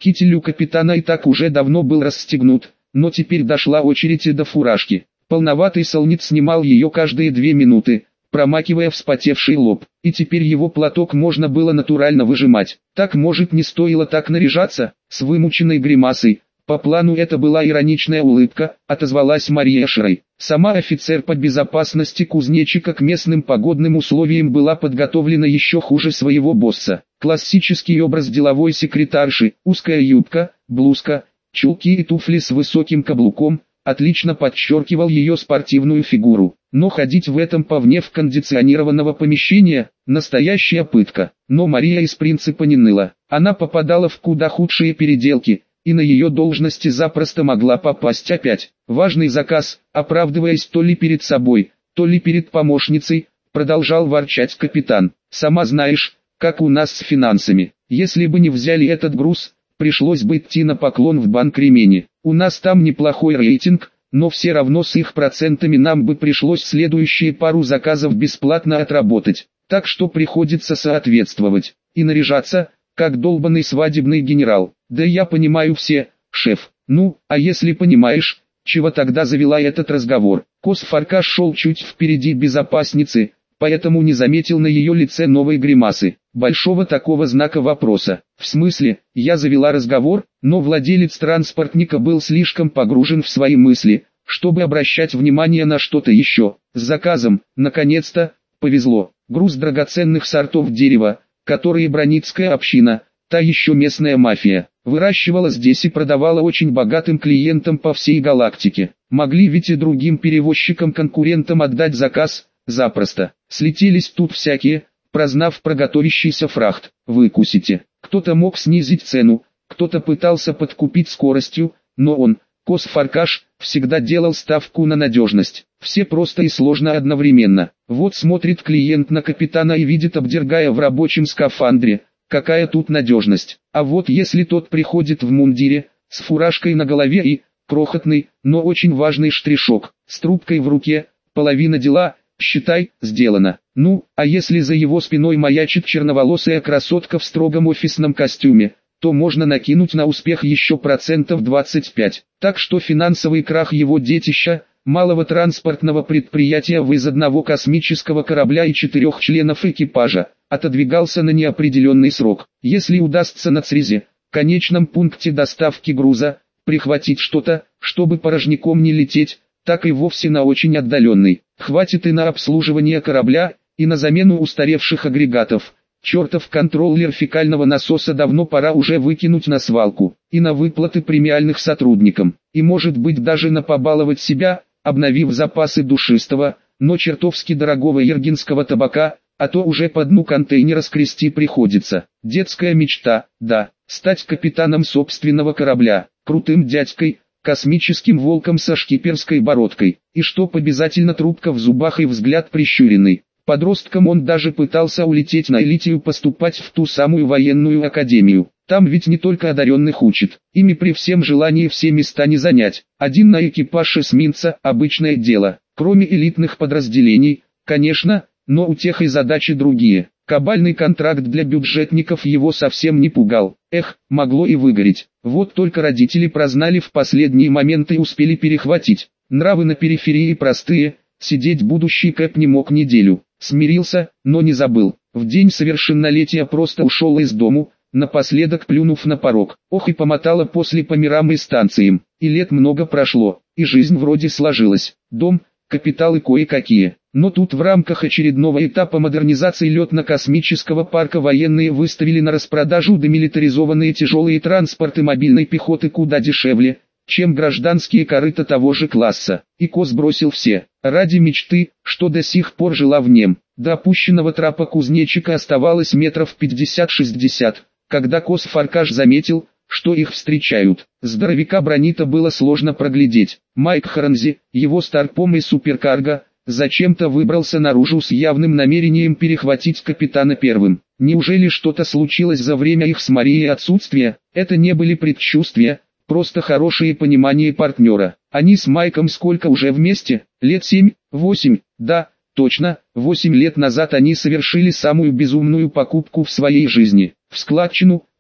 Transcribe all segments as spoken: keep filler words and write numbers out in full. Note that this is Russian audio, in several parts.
Китель у капитана и так уже давно был расстегнут, но теперь дошла очередь и до фуражки. Полноватый Солнец снимал ее каждые две минуты, промакивая вспотевший лоб, и теперь его платок можно было натурально выжимать. Так, может, не стоило так наряжаться, с вымученной гримасой. По плану это была ироничная улыбка, отозвалась Мария Шрей. Сама офицер по безопасности кузнечика к местным погодным условиям была подготовлена еще хуже своего босса. Классический образ деловой секретарши, узкая юбка, блузка, чулки и туфли с высоким каблуком, отлично подчеркивал ее спортивную фигуру. Но ходить в этом по вне в кондиционированного помещения – настоящая пытка. Но Мария из принципа не ныла. Она попадала в куда худшие переделки, и на ее должности запросто могла попасть опять. Важный заказ, оправдываясь то ли перед собой, то ли перед помощницей, продолжал ворчать капитан. «Сама знаешь, как у нас с финансами. Если бы не взяли этот груз, пришлось бы идти на поклон в банк Ремени. У нас там неплохой рейтинг, но все равно с их процентами нам бы пришлось следующие пару заказов бесплатно отработать. Так что приходится соответствовать и наряжаться, как долбанный свадебный генерал. Да я понимаю все, шеф. Ну, а если понимаешь, чего тогда завела этот разговор?» Кос-Фаркаш шел чуть впереди безопасницы, поэтому не заметил на ее лице новой гримасы, большого такого знака вопроса. В смысле, я завела разговор, но владелец транспортника был слишком погружен в свои мысли, чтобы обращать внимание на что-то еще. С заказом, наконец-то, повезло. Груз драгоценных сортов дерева, которые броницкая община, та еще местная мафия, выращивала здесь и продавала очень богатым клиентам по всей галактике. Могли ведь и другим перевозчикам-конкурентам отдать заказ, запросто. Слетелись тут всякие, прознав про готовящийся фрахт. Выкусите. Кто-то мог снизить цену, кто-то пытался подкупить скоростью, но он, Кос-Фаркаш, всегда делал ставку на надежность. Все просто и сложно одновременно. Вот смотрит клиент на капитана и видит обдергая в рабочем скафандре, какая тут надежность. А вот если тот приходит в мундире, с фуражкой на голове и, крохотный, но очень важный штришок, с трубкой в руке, половина дела, считай, сделано. Ну, а если за его спиной маячит черноволосая красотка в строгом офисном костюме, то можно накинуть на успех еще процентов двадцать пять. Так что финансовый крах его детища, малого транспортного предприятия в из одного космического корабля и четырех членов экипажа, отодвигался на неопределенный срок. Если удастся на Цризе, конечном пункте доставки груза, прихватить что-то, чтобы порожняком не лететь, так и вовсе на очень отдаленный. Хватит и на обслуживание корабля, и на замену устаревших агрегатов. Чертов контроллер фекального насоса давно пора уже выкинуть на свалку. И на выплаты премиальных сотрудникам. И может быть даже на побаловать себя, обновив запасы душистого, но чертовски дорогого иргинского табака, а то уже по дну контейнера скрести приходится. Детская мечта, да, стать капитаном собственного корабля, крутым дядькой, космическим волком со шкиперской бородкой, и чтоб обязательно трубка в зубах и взгляд прищуренный. Подростком он даже пытался улететь на Элитию поступать в ту самую военную академию. Там ведь не только одаренных учат, ими при всем желании все места не занять. Один на экипаж эсминца – обычное дело, кроме элитных подразделений, конечно, но у тех и задачи другие. Кабальный контракт для бюджетников его совсем не пугал. Эх, могло и выгореть. Вот только родители прознали в последние моменты и успели перехватить. Нравы на периферии простые, сидеть будущий Кэп не мог неделю. Смирился, но не забыл. В день совершеннолетия просто ушел из дому, напоследок плюнув на порог. Ох и помотало после по мирам и станциям. И лет много прошло, и жизнь вроде сложилась. Дом, капиталы кое-какие. Но тут в рамках очередного этапа модернизации летно-космического парка военные выставили на распродажу демилитаризованные тяжелые транспорты мобильной пехоты куда дешевле, чем гражданские корыта того же класса. И Кос бросил все, ради мечты, что до сих пор жила в нем. До опущенного трапа кузнечика оставалось метров пятьдесят-шестьдесят, когда Кос-Фаркаш заметил, что их встречают. Здоровяка Бронита было сложно проглядеть. Майк Харанзи, его старпом и суперкарго, зачем-то выбрался наружу с явным намерением перехватить капитана первым. Неужели что-то случилось за время их с Марией отсутствия? Это не были предчувствия, просто хорошее понимание партнера. Они с Майком сколько уже вместе? Лет семь, восемь, да, точно, восемь лет назад они совершили самую безумную покупку в своей жизни. В складчину,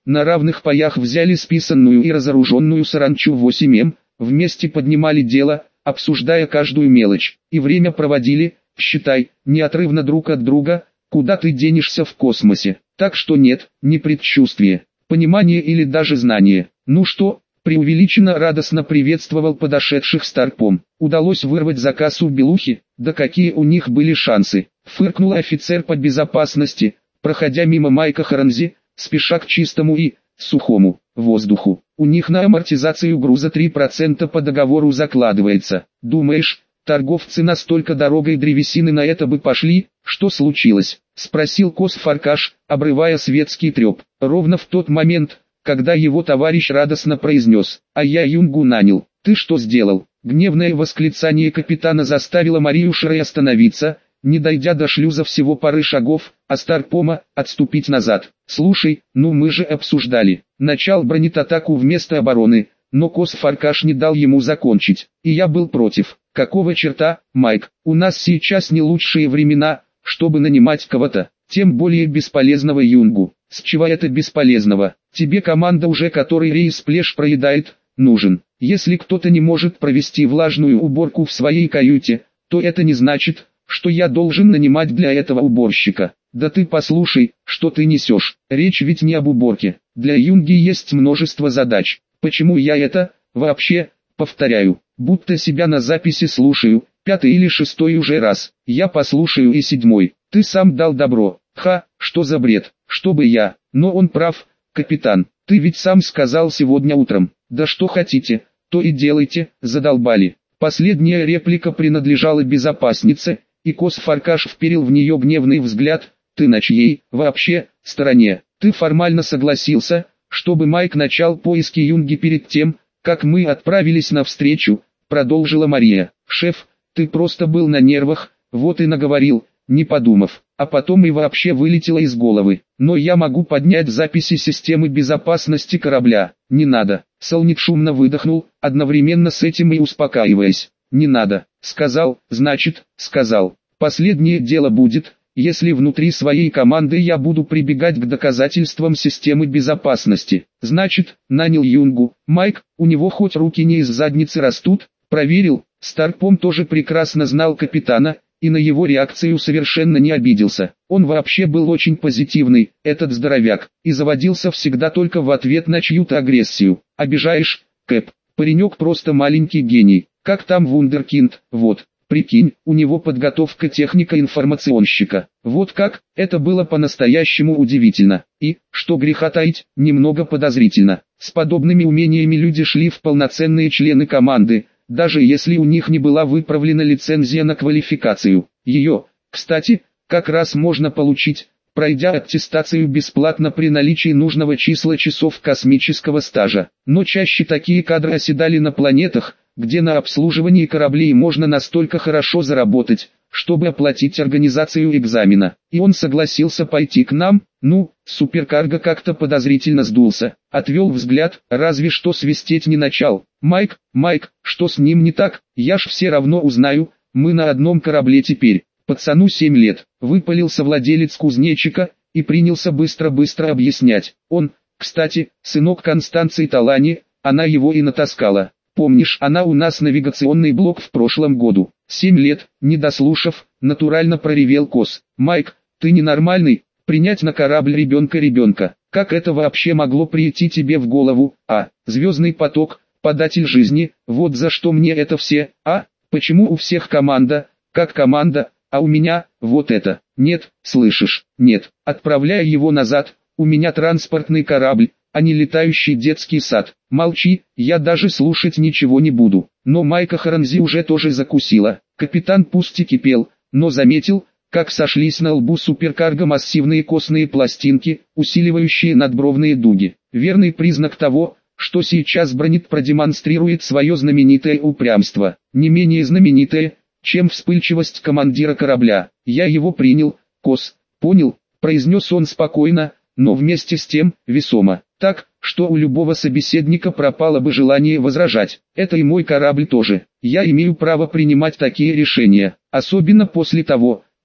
на равных паях взяли списанную и разоруженную саранчу восемь эм, вместе поднимали дело, обсуждая каждую мелочь, и время проводили, считай, неотрывно друг от друга, куда ты денешься в космосе. Так что нет, не предчувствие, понимание или даже знание. Ну что, преувеличенно радостно приветствовал подошедших Старпом. Удалось вырвать заказ у Белухи, да какие у них были шансы. Фыркнул офицер по безопасности, проходя мимо Майка Харанзи, спеша к чистому и сухому воздуху. У них на амортизацию груза три процента по договору закладывается. Думаешь, торговцы настолько дорогой древесины на это бы пошли? Что случилось? Спросил Кос Фаркаш, обрывая светский треп. Ровно в тот момент, когда его товарищ радостно произнес: «А я Юнгу нанял». «Ты что сделал?» Гневное восклицание капитана заставило Марию Ширей остановиться, не дойдя до шлюза всего пары шагов, а Старпома отступить назад. «Слушай, ну мы же обсуждали. Начал бронетатаку вместо обороны», но Кос Фаркаш не дал ему закончить. «И я был против». «Какого черта, Майк? У нас сейчас не лучшие времена, чтобы нанимать кого-то, тем более бесполезного Юнгу». «С чего это бесполезного? Тебе команда уже который рейс плешь проедает, нужен. Если кто-то не может провести влажную уборку в своей каюте, то это не значит, что я должен нанимать для этого уборщика». «Да ты послушай, что ты несешь. Речь ведь не об уборке. Для Юнги есть множество задач. Почему я это, вообще, повторяю, будто себя на записи слушаю, пятый или шестой уже раз. Я послушаю и седьмой. Ты сам дал добро. Ха, что за бред, чтобы я, но он прав, капитан. Ты ведь сам сказал сегодня утром. Да что хотите, то и делайте, задолбали». Последняя реплика принадлежала безопаснице, и Кос Фаркаш вперил в нее гневный взгляд. «Ты на чьей, вообще, стороне? Ты формально согласился, чтобы Майк начал поиски Юнги перед тем, как мы отправились навстречу», продолжила Мария. «Шеф, ты просто был на нервах, вот и наговорил, не подумав, а потом и вообще вылетело из головы. Но я могу поднять записи системы безопасности корабля». «Не надо», Солнит шумно выдохнул, одновременно с этим и успокаиваясь. «Не надо», сказал, значит, сказал. Последнее дело будет, если внутри своей команды я буду прибегать к доказательствам системы безопасности. Значит, нанял Юнгу. Майк, у него хоть руки не из задницы растут, проверил. Старпом тоже прекрасно знал капитана, и на его реакцию совершенно не обиделся. Он вообще был очень позитивный, этот здоровяк, и заводился всегда только в ответ на чью-то агрессию. «Обижаешь, Кэп? Паренек просто маленький гений, как там вундеркинд, вот». Прикинь, у него подготовка техника-информационщика. Вот как, это было по-настоящему удивительно. И, что греха таить, немного подозрительно. С подобными умениями люди шли в полноценные члены команды, даже если у них не была выправлена лицензия на квалификацию. Ее, кстати, как раз можно получить, пройдя аттестацию бесплатно при наличии нужного числа часов космического стажа. Но чаще такие кадры оседали на планетах, где на обслуживании кораблей можно настолько хорошо заработать, чтобы оплатить организацию экзамена. И он согласился пойти к нам. Ну, суперкарго как-то подозрительно сдулся, отвел взгляд, разве что свистеть не начал. «Майк, Майк, что с ним не так? Я ж все равно узнаю, мы на одном корабле теперь». «Пацану семь лет», выпалил совладелец кузнечика, и принялся быстро-быстро объяснять. Он, кстати, сынок Констанции Талани, она его и натаскала. Помнишь, она у нас навигационный блок в прошлом году. Семь лет, не дослушав, натурально проревел Кос. «Майк, ты ненормальный, принять на корабль ребенка-ребенка. Как это вообще могло прийти тебе в голову? А, звездный поток, податель жизни, вот за что мне это все, а? Почему у всех команда, как команда, а у меня, вот это? Нет, слышишь, нет, отправляя его назад, у меня транспортный корабль, а не летающий детский сад. Молчи, я даже слушать ничего не буду». Но Майка Харанзи уже тоже закусила. Капитан пусть и кипел, но заметил, как сошлись на лбу суперкарго массивные костные пластинки, усиливающие надбровные дуги. Верный признак того, что сейчас бронет продемонстрирует свое знаменитое упрямство. Не менее знаменитое, чем вспыльчивость командира корабля. «Я его принял, Кос, понял», произнес он спокойно, но вместе с тем, весомо. Так, что у любого собеседника пропало бы желание возражать. «Это и мой корабль тоже. Я имею право принимать такие решения, особенно после того,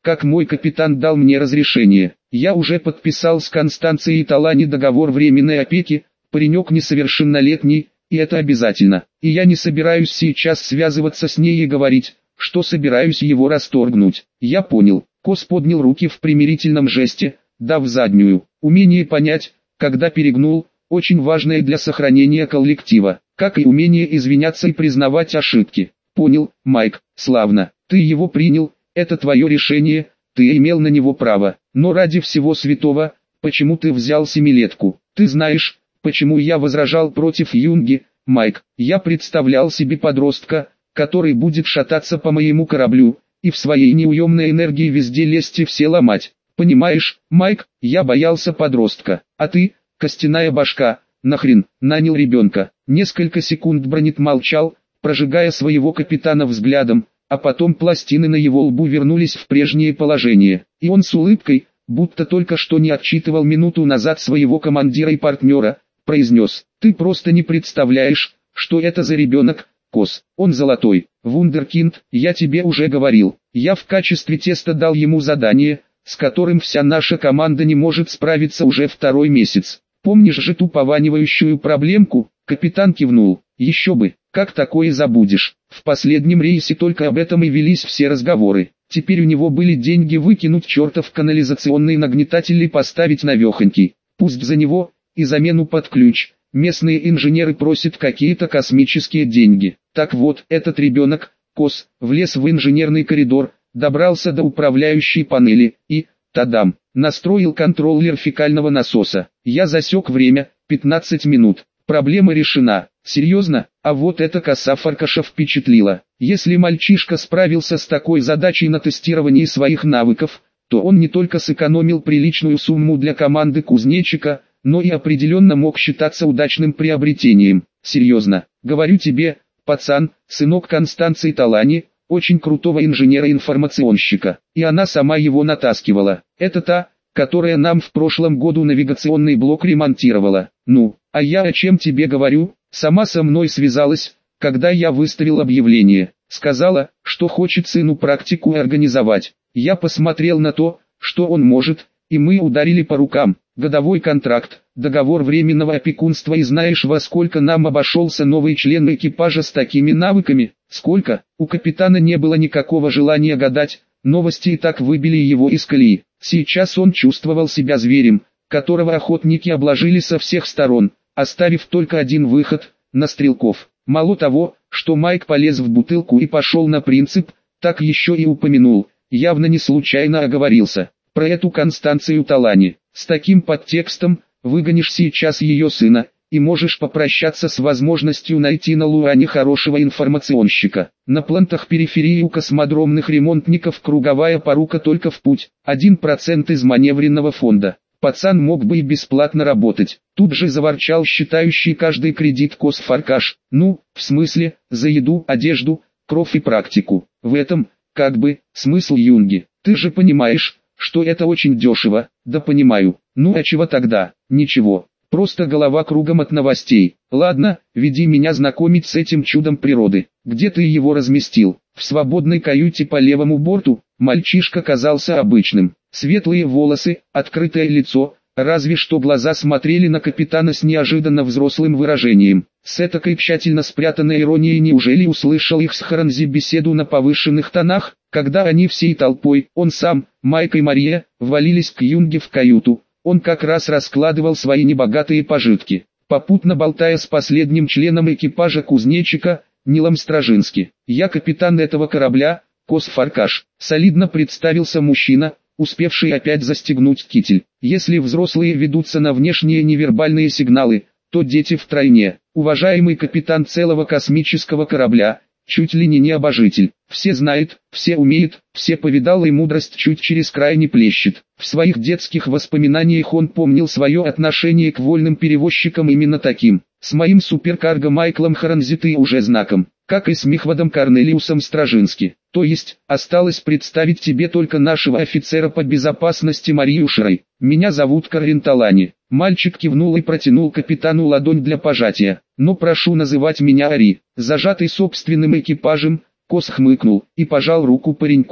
как мой капитан дал мне разрешение. Я уже подписал с Констанцией Талани договор временной опеки, паренек несовершеннолетний, и это обязательно. И я не собираюсь сейчас связываться с ней и говорить, что собираюсь его расторгнуть. Я понял. Кос поднял руки в примирительном жесте, дав заднюю. Умение понять, когда перегнул, очень важное для сохранения коллектива, как и умение извиняться и признавать ошибки. Понял, Майк, славно. Ты его принял, это твое решение, ты имел на него право. Но ради всего святого, почему ты взял семилетку? Ты знаешь, почему я возражал против Юнги, Майк? Я представлял себе подростка, который будет шататься по моему кораблю, и в своей неуемной энергии везде лезть и все ломать. Понимаешь, Майк, я боялся подростка, а ты, костяная башка, нахрен, нанял ребенка. Несколько секунд Бронит молчал, прожигая своего капитана взглядом, а потом пластины на его лбу вернулись в прежнее положение, и он с улыбкой, будто только что не отчитывал минуту назад своего командира и партнера, произнес: «Ты просто не представляешь, что это за ребенок, Кос. Он золотой, вундеркинд, я тебе уже говорил. Я в качестве теста дал ему задание, с которым вся наша команда не может справиться уже второй месяц. Помнишь же ту пованивающую проблемку?» Капитан кивнул. «Еще бы, как такое забудешь? В последнем рейсе только об этом и велись все разговоры. Теперь у него были деньги выкинуть чертов канализационный нагнетатель и поставить навехонький. Пусть за него, и замену под ключ. Местные инженеры просят какие-то космические деньги. Так вот, этот ребенок, Кос, влез в инженерный коридор, добрался до управляющей панели и, тадам, настроил контроллер фекального насоса. Я засек время, пятнадцать минут. Проблема решена. Серьезно? А вот эта коса Фаркаша впечатлила. Если мальчишка справился с такой задачей на тестировании своих навыков, то он не только сэкономил приличную сумму для команды кузнечика, но и определенно мог считаться удачным приобретением. Серьезно, говорю тебе, пацан, сынок Констанции Талани, очень крутого инженера-информационщика, и она сама его натаскивала. Это та, которая нам в прошлом году навигационный блок ремонтировала. Ну, а я о чем тебе говорю? Сама со мной связалась, когда я выставил объявление. Сказала, что хочет сыну практику организовать. Я посмотрел на то, что он может, и мы ударили по рукам. Годовой контракт, договор временного опекунства, и знаешь, во сколько нам обошелся новый член экипажа с такими навыками? Сколько? У капитана не было никакого желания гадать, новости и так выбили его из колеи. Сейчас он чувствовал себя зверем, которого охотники обложили со всех сторон, оставив только один выход – на стрелков. Мало того, что Майк полез в бутылку и пошел на принцип, так еще и упомянул, явно не случайно оговорился, про эту Констанцию Талани. С таким подтекстом выгонишь сейчас ее сына, и можешь попрощаться с возможностью найти на Луане хорошего информационщика. На плантах периферии у космодромных ремонтников круговая порука только в путь, один процент из маневренного фонда. Пацан мог бы и бесплатно работать. Тут же заворчал считающий каждый кредит Кос Фаркаш. Ну, в смысле, за еду, одежду, кровь и практику. В этом, как бы, смысл Юнги. Ты же понимаешь, что это очень дешево. Да понимаю. Ну а чего тогда? Ничего. Просто голова кругом от новостей. Ладно, веди меня знакомить с этим чудом природы. Где ты его разместил? В свободной каюте по левому борту. Мальчишка казался обычным. Светлые волосы, открытое лицо, разве что глаза смотрели на капитана с неожиданно взрослым выражением. С этакой тщательно спрятанной иронией неужели услышал их с Харанзи беседу на повышенных тонах, когда они всей толпой, он сам, Майк и Мария, ввалились к Юнге в каюту. Он как раз раскладывал свои небогатые пожитки, попутно болтая с последним членом экипажа кузнечика, Нилом Стражински. «Я капитан этого корабля, Кос Фаркаш», солидно представился мужчина, успевший опять застегнуть китель. «Если взрослые ведутся на внешние невербальные сигналы, то дети втройне. Уважаемый капитан целого космического корабля, чуть ли не необожитель. Все знает, все умеет, все повидал, и мудрость чуть через край не плещет». В своих детских воспоминаниях он помнил свое отношение к вольным перевозчикам именно таким. С моим суперкарго Майклом Харанзи ты уже знаком, как и с Михвадом Корнелиусом Стражински. То есть, осталось представить тебе только нашего офицера по безопасности Марию Шрай. Меня зовут Карин Талани. Мальчик кивнул и протянул капитану ладонь для пожатия. Но прошу называть меня Ари. Зажатый собственным экипажем, Кос хмыкнул и пожал руку пареньку.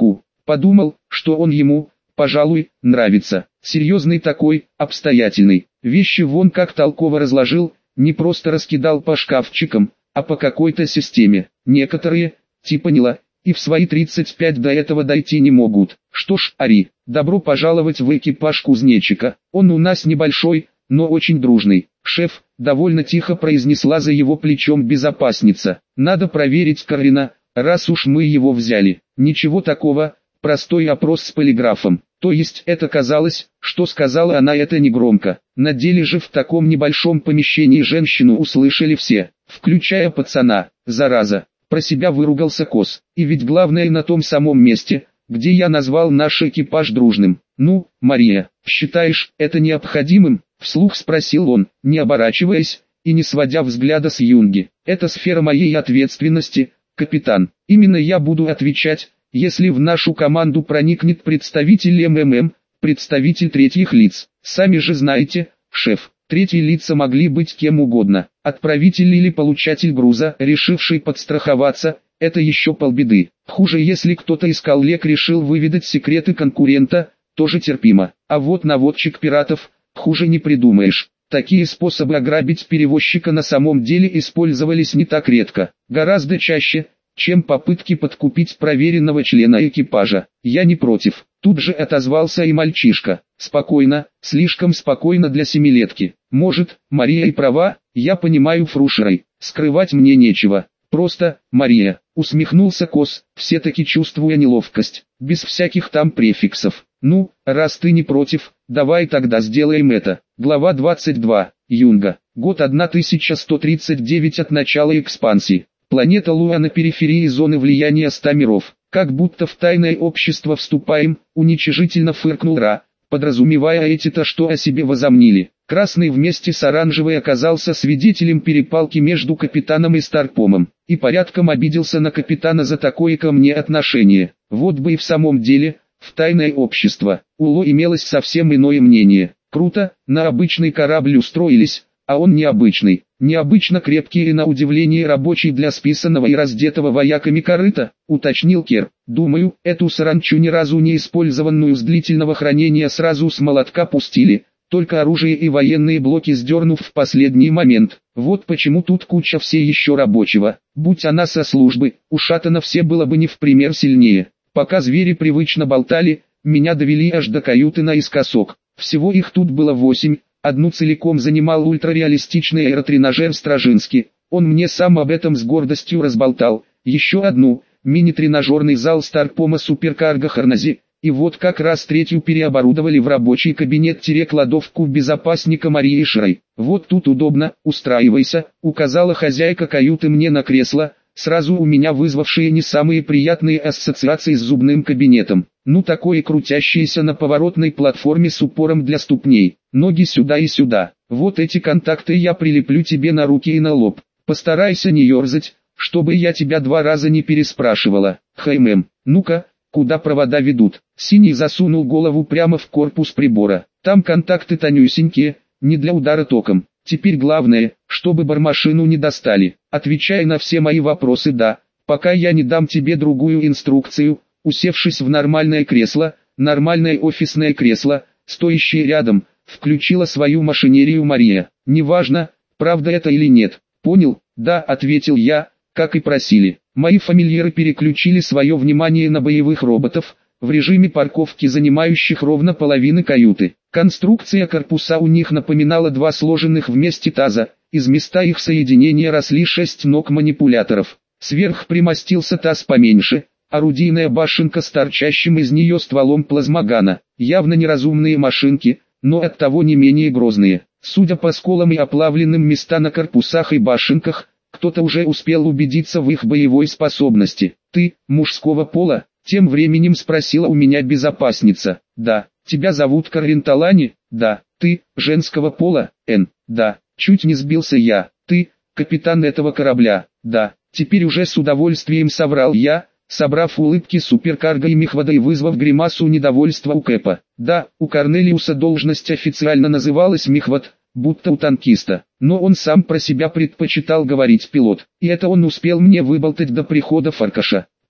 Подумал, что он ему, пожалуй, нравится. Серьезный такой, обстоятельный. Вещи вон как толково разложил, не просто раскидал по шкафчикам, а по какой-то системе. Некоторые, типа Нила, и в свои тридцать пять до этого дойти не могут. Что ж, Ари, добро пожаловать в экипаж кузнечика. Он у нас небольшой, но очень дружный. Шеф, довольно тихо произнесла за его плечом безопасница. Надо проверить Карина, раз уж мы его взяли. Ничего такого, простой опрос с полиграфом. То есть это казалось, что сказала она это негромко. На деле же в таком небольшом помещении женщину услышали все, включая пацана. Зараза, про себя выругался Кос. И ведь главное на том самом месте, где я назвал наш экипаж дружным. Ну, Мария, считаешь это необходимым? Вслух спросил он, не оборачиваясь и не сводя взгляда с Юнги. Это сфера моей ответственности, капитан. Именно я буду отвечать, если в нашу команду проникнет представитель МММ, представитель третьих лиц. Сами же знаете, шеф, третьи лица могли быть кем угодно. Отправитель или получатель груза, решивший подстраховаться, это еще полбеды. Хуже, если кто-то из коллег решил выведать секреты конкурента, тоже терпимо. А вот наводчик пиратов, хуже не придумаешь. Такие способы ограбить перевозчика на самом деле использовались не так редко, гораздо чаще, чем попытки подкупить проверенного члена экипажа. Я не против. Тут же отозвался и мальчишка. Спокойно, слишком спокойно для семилетки. Может, Мария и права, я понимаю Фрушерой. Скрывать мне нечего. Просто, Мария, усмехнулся Кос, все-таки чувствуя неловкость. Без всяких там префиксов. Ну, раз ты не против, давай тогда сделаем это. Глава двадцать два. Юнга. Год тысяча сто тридцать девять от начала экспансии. Планета Луа на периферии зоны влияния ста миров. Как будто в тайное общество вступаем, уничижительно фыркнул Ра, подразумевая эти-то что о себе возомнили. Красный вместе с оранжевой оказался свидетелем перепалки между капитаном и Старпомом, и порядком обиделся на капитана за такое ко мне отношение. Вот бы и в самом деле, в тайное общество, у Ло имелось совсем иное мнение. Круто, на обычный корабль устроились, а он необычный. Необычно крепкий и на удивление рабочий для списанного и раздетого вояками корыта, уточнил Кер. Думаю, эту саранчу ни разу не использованную с длительного хранения сразу с молотка пустили, только оружие и военные блоки сдернув в последний момент. Вот почему тут куча все еще рабочего. Будь она со службы, у Шаттона все было бы не в пример сильнее. Пока звери привычно болтали, меня довели аж до каюты наискосок. Всего их тут было восемь. Одну целиком занимал ультрареалистичный аэротренажер Стражинский, он мне сам об этом с гордостью разболтал, еще одну, мини-тренажерный зал Старпома Суперкарго Харнази, и вот как раз третью переоборудовали в рабочий кабинет-кладовку безопасника Марии Шрай. Вот тут удобно, устраивайся, указала хозяйка каюты мне на кресло, сразу у меня вызвавшие не самые приятные ассоциации с зубным кабинетом. Ну такое крутящееся на поворотной платформе с упором для ступней. Ноги сюда и сюда. Вот эти контакты я прилеплю тебе на руки и на лоб. Постарайся не ерзать, чтобы я тебя два раза не переспрашивала. Хаймэм, ну-ка, куда провода ведут? Синий засунул голову прямо в корпус прибора. Там контакты тонюсенькие, не для удара током. Теперь главное, чтобы бормашину не достали. Отвечай на все мои вопросы «да», пока я не дам тебе другую инструкцию. Усевшись в нормальное кресло, нормальное офисное кресло, стоящее рядом, включила свою машинерию Мария. Неважно, правда это или нет. Понял? Да, ответил я, как и просили. Мои фамильяры переключили свое внимание на боевых роботов, в режиме парковки занимающих ровно половины каюты. Конструкция корпуса у них напоминала два сложенных вместе таза, из места их соединения росли шесть ног манипуляторов. Сверх примостился таз поменьше, орудийная башенка с торчащим из нее стволом плазмогана. Явно неразумные машинки, но оттого не менее грозные. Судя по сколам и оплавленным места на корпусах и башенках, кто-то уже успел убедиться в их боевой способности. «Ты, мужского пола?» — тем временем спросила у меня безопасница. «Да». «Тебя зовут Карин Талани?» «Да». «Ты, женского пола?» «Н». «Да». Чуть не сбился я. «Ты, капитан этого корабля?» «Да». Теперь уже с удовольствием соврал я, собрав улыбки суперкарго и мехвода и вызвав гримасу недовольства у Кэпа. Да, у Корнелиуса должность официально называлась мехвод, будто у танкиста, но он сам про себя предпочитал говорить пилот, и это он успел мне выболтать до прихода Фаркаша.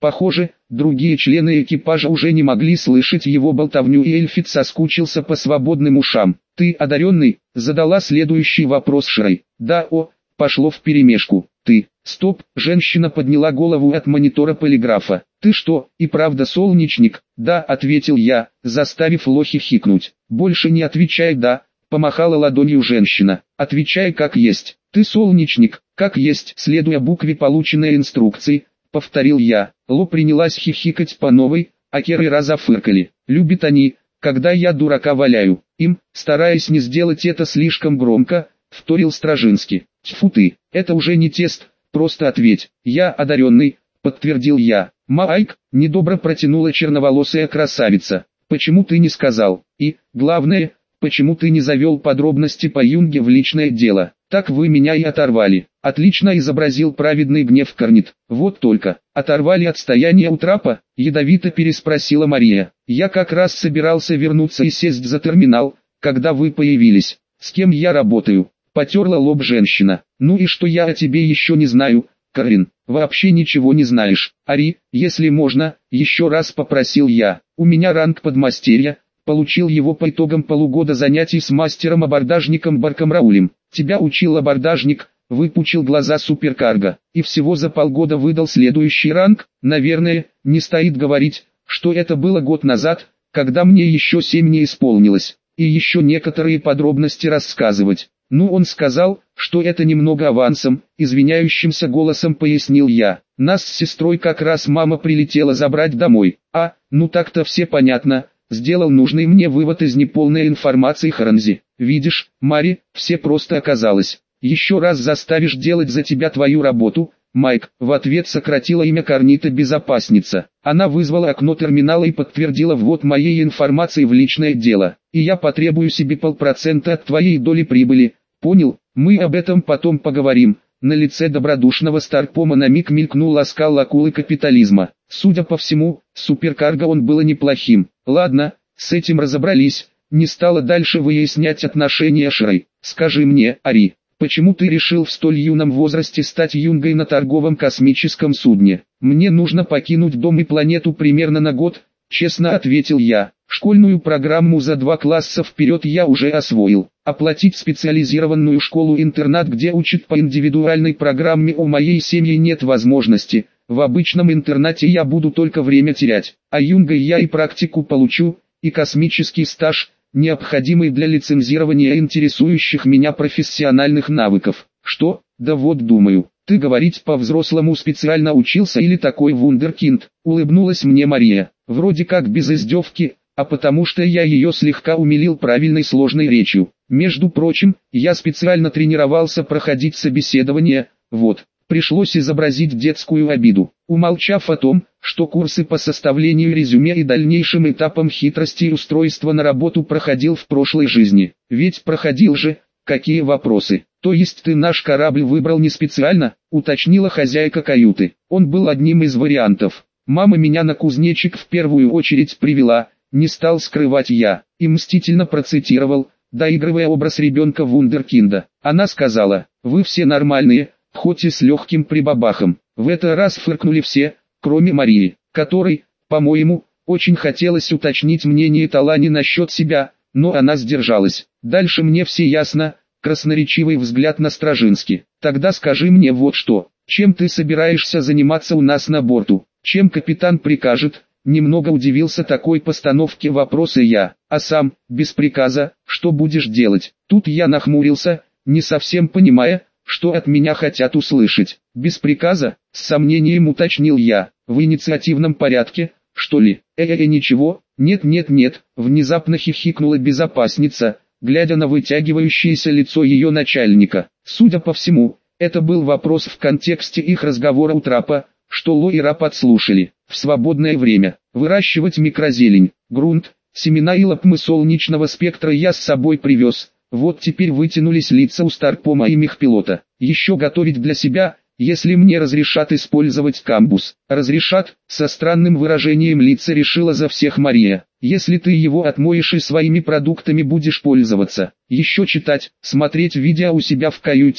Похоже, другие члены экипажа уже не могли слышать его болтовню, и Эльфит соскучился по свободным ушам. «Ты одаренный?» — задала следующий вопрос Шрей. «Да, о, пошло вперемешку. Ты...» «Стоп!» — женщина подняла голову от монитора полиграфа. «Ты что, и правда солнечник?» «Да», — ответил я, заставив Лохи хикнуть. «Больше не отвечай «да», — помахала ладонью женщина. «Отвечай как есть. Ты солнечник, как есть», следуя букве полученной инструкции, повторил я. Ло принялась хихикать по новой, а Керрера зафыркали. «Любят они, когда я дурака валяю. Им, стараясь не сделать это слишком громко, вторил Стражинский. «Тьфу ты, это уже не тест, просто ответь». «Я одаренный», — подтвердил я. «Майк», — недобро протянула черноволосая красавица. «Почему ты не сказал? И, главное, почему ты не завел подробности по Юнге в личное дело? Так вы меня и оторвали». «Отлично», — изобразил праведный гнев Корнет. «Вот только, оторвали от стояния у трапа?» — ядовито переспросила Мария. «Я как раз собирался вернуться и сесть за терминал, когда вы появились. С кем я работаю?» — потерла лоб женщина. «Ну и что я о тебе еще не знаю, Карин?» «Вообще ничего не знаешь. Ари, если можно», — еще раз попросил я. «У меня ранг подмастерья, получил его по итогам полугода занятий с мастером-абордажником Барком Раулем. Тебя учил абордажник», — выпучил глаза суперкарго. «И всего за полгода выдал следующий ранг?» «Наверное, не стоит говорить, что это было год назад, когда мне еще семь не исполнилось, и еще некоторые подробности рассказывать». «Ну, он сказал, что это немного авансом», — извиняющимся голосом пояснил я. «Нас с сестрой как раз мама прилетела забрать домой». «А, ну так-то все понятно», — сделал нужный мне вывод из неполной информации Харанзи. «Видишь, Мари, все просто оказалось. Еще раз заставишь делать за тебя твою работу», — Майк в ответ сократила имя Корнита безопасница. Она вызвала окно терминала и подтвердила ввод моей информации в личное дело. «И я потребую себе полпроцента от твоей доли прибыли». «Понял, мы об этом потом поговорим». На лице добродушного Старпома на миг мелькнул оскал акулы капитализма. Судя по всему, суперкарго он было неплохим. «Ладно, с этим разобрались», не стала дальше выяснять отношения Шрей. «Скажи мне, Ари, почему ты решил в столь юном возрасте стать юнгой на торговом космическом судне?» «Мне нужно покинуть дом и планету примерно на год», честно ответил я. «Школьную программу за два класса вперед я уже освоил. Оплатить специализированную школу-интернат, где учат по индивидуальной программе, у моей семьи нет возможности. В обычном интернате я буду только время терять. А юнгой я и практику получу, и космический стаж, необходимый для лицензирования интересующих меня профессиональных навыков». «Что? Да вот думаю, ты говорить по-взрослому специально учился или такой вундеркинд?» Улыбнулась мне Мария, вроде как без издевки, а потому что я ее слегка умилил правильной сложной речью. «Между прочим, я специально тренировался проходить собеседование, вот». Пришлось изобразить детскую обиду, умолчав о том, что курсы по составлению резюме и дальнейшим этапам хитрости и устройства на работу проходил в прошлой жизни. «Ведь проходил же, какие вопросы?» «То есть ты наш корабль выбрал не специально?» — уточнила хозяйка каюты. «Он был одним из вариантов. Мама меня на кузнечик в первую очередь привела», не стал скрывать я, и мстительно процитировал, доигрывая образ ребенка вундеркинда. Она сказала: «Вы все нормальные», хоть и с легким прибабахом. В этот раз фыркнули все, кроме Марии, которой, по-моему, очень хотелось уточнить мнение Талани насчет себя, но она сдержалась. Дальше мне все ясно, красноречивый взгляд на Стражинский. «Тогда скажи мне вот что, чем ты собираешься заниматься у нас на борту?» «Чем капитан прикажет?» Немного удивился такой постановке вопроса я. «А сам, без приказа, что будешь делать?» Тут я нахмурился, не совсем понимая, что от меня хотят услышать. «Без приказа?» — с сомнением уточнил я. «В инициативном порядке, что ли?» «Э-э-э, ничего, нет-нет-нет», — внезапно хихикнула безопасница, глядя на вытягивающееся лицо ее начальника. Судя по всему, это был вопрос в контексте их разговора у трапа, что Ло и Ра подслушали. «В свободное время выращивать микрозелень, грунт, семена и лапмы солнечного спектра я с собой привез». Вот теперь вытянулись лица у Старпома и мехпилота. «Еще готовить для себя, если мне разрешат использовать камбус». «Разрешат?» — со странным выражением лица решила за всех Мария. «Если ты его отмоешь и своими продуктами будешь пользоваться. Еще читать, смотреть видео у себя в каюте»,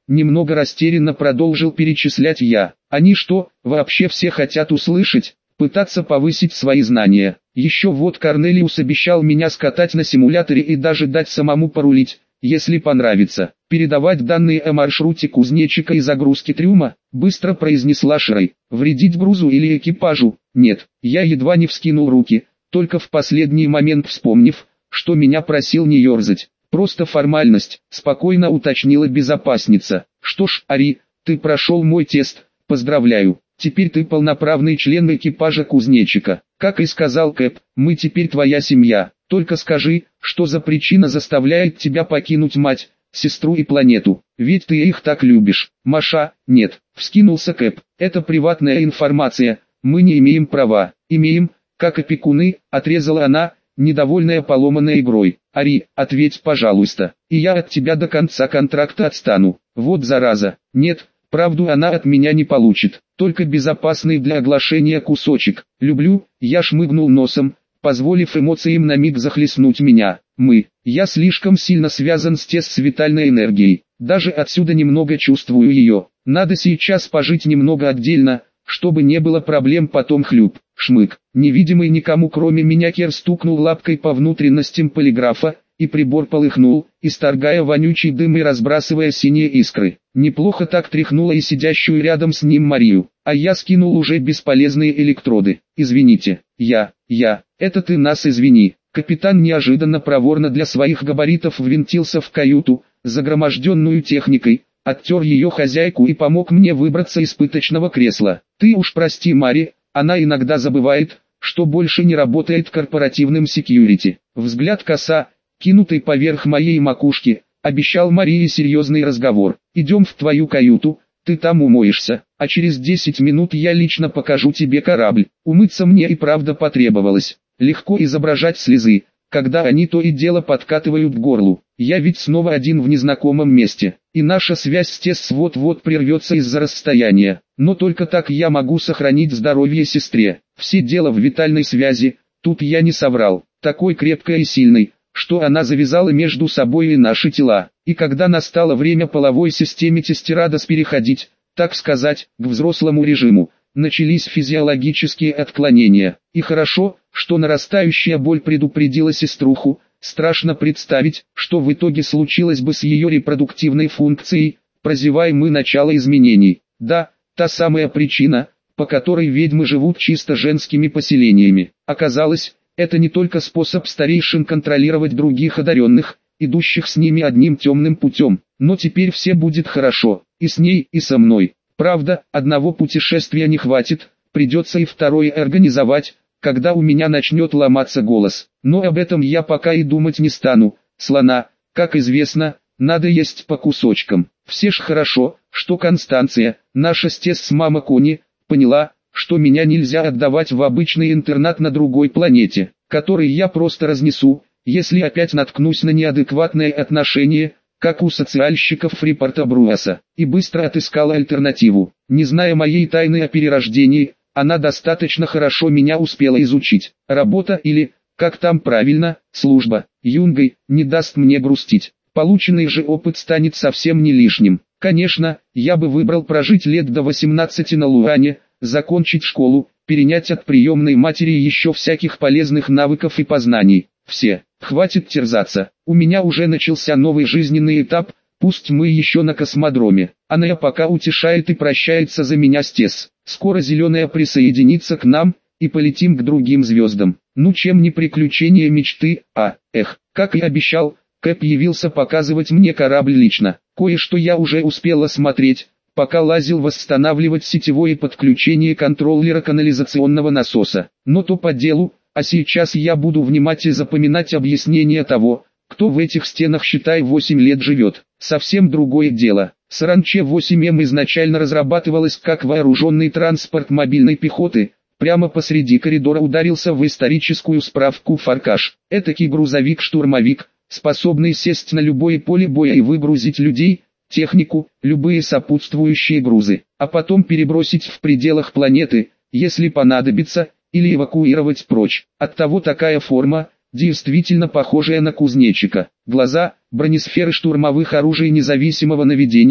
Немного растерянно продолжил перечислять я. Они что, вообще все хотят услышать? Пытаться повысить свои знания. Еще вот Корнелиус обещал меня скатать на симуляторе и даже дать самому порулить, если понравится. Передавать данные о маршруте кузнечика и загрузке трюма, быстро произнесла Шрей. Вредить грузу или экипажу? Нет. Я едва не вскинул руки, только в последний момент вспомнив, что меня просил не ерзать. Просто формальность, спокойно уточнила безопасница. Что ж, Ари, ты прошел мой тест, поздравляю. Теперь ты полноправный член экипажа кузнечика. Как и сказал Кэп, мы теперь твоя семья. Только скажи, что за причина заставляет тебя покинуть мать, сестру и планету. Ведь ты их так любишь. Маша, нет, вскинулся Кэп. Это приватная информация, мы не имеем права. Имеем, как опекуны, отрезала она, недовольная поломанной игрой. Ари, ответь, пожалуйста, и я от тебя до конца контракта отстану. Вот зараза. Нет, правду она от меня не получит, только безопасный для оглашения кусочек. Люблю, я шмыгнул носом, позволив эмоциям на миг захлестнуть меня. Мы, я слишком сильно связан с Тесс с витальной энергией, даже отсюда немного чувствую ее. Надо сейчас пожить немного отдельно, чтобы не было проблем потом. Хлюп, шмык. Невидимый никому кроме меня Кер стукнул лапкой по внутренностям полиграфа, и прибор полыхнул, исторгая вонючий дым и разбрасывая синие искры. Неплохо так тряхнула и сидящую рядом с ним Марию, а я скинул уже бесполезные электроды. Извините, я, я, это ты нас извини. Капитан неожиданно проворно для своих габаритов ввинтился в каюту, загроможденную техникой, оттер ее хозяйку и помог мне выбраться из пыточного кресла. Ты уж прости, Мари, она иногда забывает, что больше не работает корпоративным секьюрити. Взгляд коса, кинутый поверх моей макушки, обещал Марии серьезный разговор. Идем в твою каюту, ты там умоешься, а через десять минут я лично покажу тебе корабль. Умыться мне и правда потребовалось. Легко изображать слезы, когда они то и дело подкатывают к горлу. Я ведь снова один в незнакомом месте, и наша связь с Тесс вот-вот прервется из-за расстояния. Но только так я могу сохранить здоровье сестре. Все дело в витальной связи, тут я не соврал, такой крепкой и сильной, что она завязала между собой и наши тела. И когда настало время половой системе Тестерадос переходить, так сказать, к взрослому режиму, начались физиологические отклонения. И хорошо, что нарастающая боль предупредила сеструху. Страшно представить, что в итоге случилось бы с ее репродуктивной функцией, прозевая мы начало изменений. Да, та самая причина, по которой ведьмы живут чисто женскими поселениями. Оказалось, это не только способ старейшин контролировать других одаренных, идущих с ними одним темным путем, но теперь все будет хорошо, и с ней, и со мной. Правда, одного путешествия не хватит, придется и второе организовать, когда у меня начнет ломаться голос. Но об этом я пока и думать не стану. Слона, как известно, надо есть по кусочкам. Все ж хорошо, что Констанция, наша Тесс мама Кони, поняла, что меня нельзя отдавать в обычный интернат на другой планете, который я просто разнесу, если опять наткнусь на неадекватное отношение, как у социальщиков Фрипорта Бруаса, и быстро отыскала альтернативу. Не зная моей тайны о перерождении, она достаточно хорошо меня успела изучить. Работа или, как там правильно, служба, юнгой, не даст мне грустить. Полученный же опыт станет совсем не лишним. Конечно, я бы выбрал прожить лет до восемнадцати на Луане, закончить школу, перенять от приемной матери еще всяких полезных навыков и познаний. Все, хватит терзаться, у меня уже начался новый жизненный этап, пусть мы еще на космодроме. Она пока утешает и прощается за меня с Тесс. Скоро Зеленая присоединится к нам, и полетим к другим звездам. Ну чем не приключения мечты, а, эх, как и обещал, Кэп явился показывать мне корабль лично. Кое-что я уже успел осмотреть, пока лазил восстанавливать сетевое подключение контроллера канализационного насоса. Но то по делу, а сейчас я буду внимать и запоминать объяснение того, кто в этих стенах считай восемь лет живет. Совсем другое дело. Саранче восемь эм изначально разрабатывалась как вооруженный транспорт мобильной пехоты. Прямо посреди коридора ударился в историческую справку Фаркаш. Этакий грузовик-штурмовик, способный сесть на любое поле боя и выгрузить людей, технику, любые сопутствующие грузы, а потом перебросить в пределах планеты, если понадобится, или эвакуировать прочь. Оттого такая форма, действительно похожая на кузнечика. Глаза, бронесферы штурмовых оружий независимого наведения,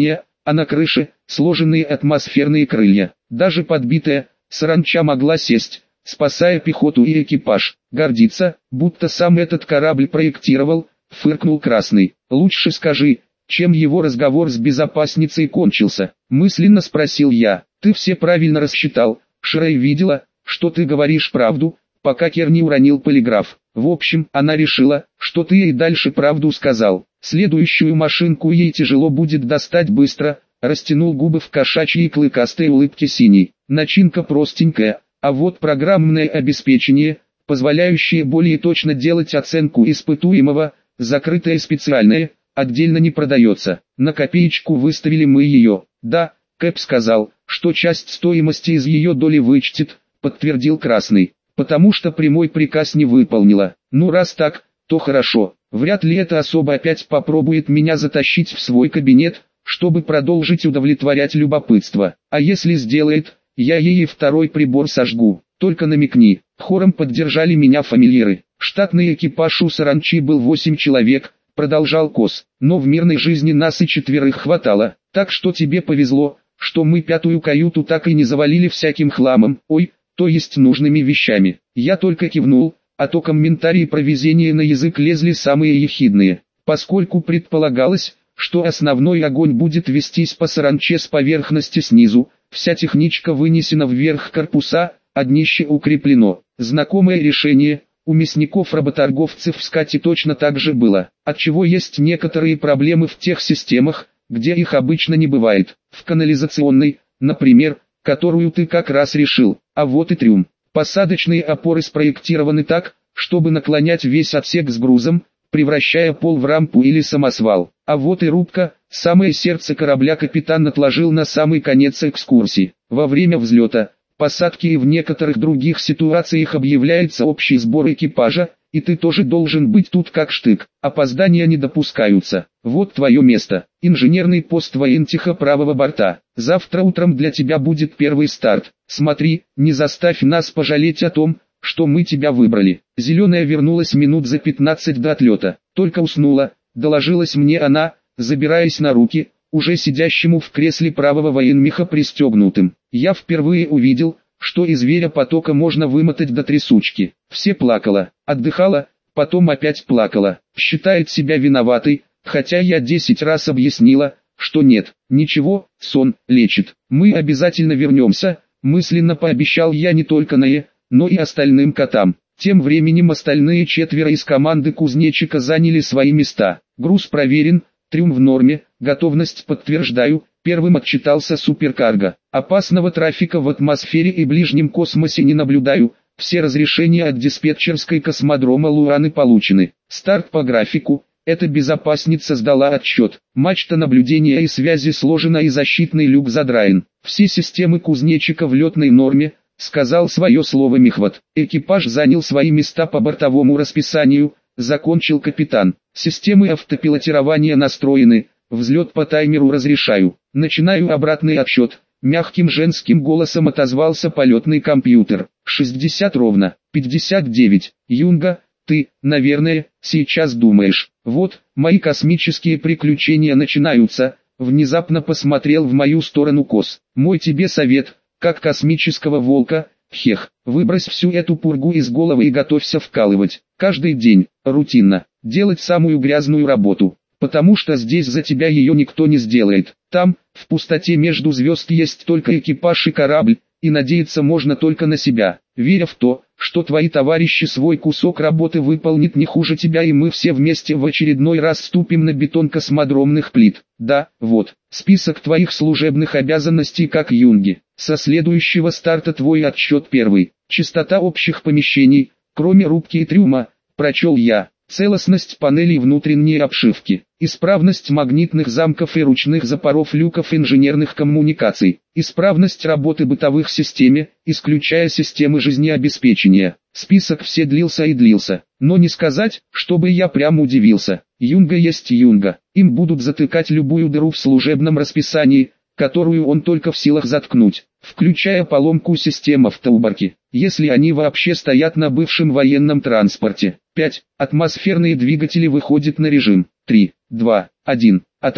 а на крыше сложенные атмосферные крылья. Даже подбитая саранча могла сесть, спасая пехоту и экипаж. Гордиться, будто сам этот корабль проектировал, фыркнул Красный. Лучше скажи, чем его разговор с безопасницей кончился. Мысленно спросил я. Ты все правильно рассчитал. Шрей видела, что ты говоришь правду, пока Кер не уронил полиграф. В общем, она решила, что ты ей дальше правду сказал. Следующую машинку ей тяжело будет достать быстро, растянул губы в кошачьей клыкастой улыбке Синий. Начинка простенькая, а вот программное обеспечение, позволяющее более точно делать оценку испытуемого, закрытое специальное, отдельно не продается. На копеечку выставили мы ее. Да, Кэп сказал, что часть стоимости из ее доли вычтет, подтвердил Красный, потому что прямой приказ не выполнила. Ну раз так, то хорошо. Вряд ли это особо опять попробует меня затащить в свой кабинет, чтобы продолжить удовлетворять любопытство. А если сделает, я ей и второй прибор сожгу. Только намекни. Хором поддержали меня фамильяры. Штатный экипаж у саранчи был восемь человек, продолжал Кос. Но в мирной жизни нас и четверых хватало. Так что тебе повезло, что мы пятую каюту так и не завалили всяким хламом, ой, то есть нужными вещами. Я только кивнул, а то комментарии про везение на язык лезли самые ехидные. Поскольку предполагалось, что основной огонь будет вестись по саранче с поверхности снизу, вся техничка вынесена вверх корпуса, а днище укреплено. Знакомое решение, у мясников-работорговцев в скате точно так же было, отчего есть некоторые проблемы в тех системах, где их обычно не бывает. В канализационной, например, которую ты как раз решил. А вот и трюм. Посадочные опоры спроектированы так, чтобы наклонять весь отсек с грузом, превращая пол в рампу или самосвал. А вот и рубка, самое сердце корабля капитан отложил на самый конец экскурсии. Во время взлета, посадки и в некоторых других ситуациях объявляется общий сбор экипажа, и ты тоже должен быть тут как штык. Опоздания не допускаются. Вот твое место. Инженерный пост воентеха правого борта. Завтра утром для тебя будет первый старт. Смотри, не заставь нас пожалеть о том, что мы тебя выбрали. Зеленая вернулась минут за пятнадцать до отлета. Только уснула, доложилась мне она, забираясь на руки, уже сидящему в кресле правого военмеха пристегнутым. Я впервые увидел, что из зверя потока можно вымотать до трясучки. Все плакала, отдыхала, потом опять плакала. Считает себя виноватой, хотя я десять раз объяснила, что нет, ничего, сон лечит. Мы обязательно вернемся, мысленно пообещал я не только Нае, но и остальным котам. Тем временем остальные четверо из команды кузнечика заняли свои места. Груз проверен, трюм в норме, готовность подтверждаю. Первым отчитался суперкарго. Опасного трафика в атмосфере и ближнем космосе не наблюдаю. Все разрешения от диспетчерской космодрома Луаны получены. Старт по графику. Эта безопасница сдала отчет. Мачта наблюдения и связи сложена и защитный люк задраен. Все системы кузнечика в летной норме, сказал свое слово Мехват. Экипаж занял свои места по бортовому расписанию, закончил капитан. Системы автопилотирования настроены. Взлет по таймеру разрешаю. Начинаю обратный отсчет. Мягким женским голосом отозвался полетный компьютер. шестьдесят ровно. пятьдесят девять. Юнга, ты, наверное, сейчас думаешь. Вот, мои космические приключения начинаются. Внезапно посмотрел в мою сторону Кос. Мой тебе совет, как космического волка, хех. Выбрось всю эту пургу из головы и готовься вкалывать. Каждый день, рутинно, делать самую грязную работу. Потому что здесь за тебя ее никто не сделает. Там, в пустоте между звезд есть только экипаж и корабль, и надеяться можно только на себя, веря в то, что твои товарищи свой кусок работы выполнят не хуже тебя, и мы все вместе в очередной раз ступим на бетон космодромных плит. Да, вот, список твоих служебных обязанностей как юнги. Со следующего старта твой отсчет первый. Чистота общих помещений, кроме рубки и трюма, прочел я. Целостность панелей внутренней обшивки, исправность магнитных замков и ручных запоров люков инженерных коммуникаций, исправность работы бытовых систем, исключая системы жизнеобеспечения. Список все длился и длился, но не сказать, чтобы я прям удивился. Юнга есть юнга, им будут затыкать любую дыру в служебном расписании, которую он только в силах заткнуть, включая поломку систем автоуборки, если они вообще стоят на бывшем военном транспорте. пять. Атмосферные двигатели выходят на режим. три, два, один. Отрыв.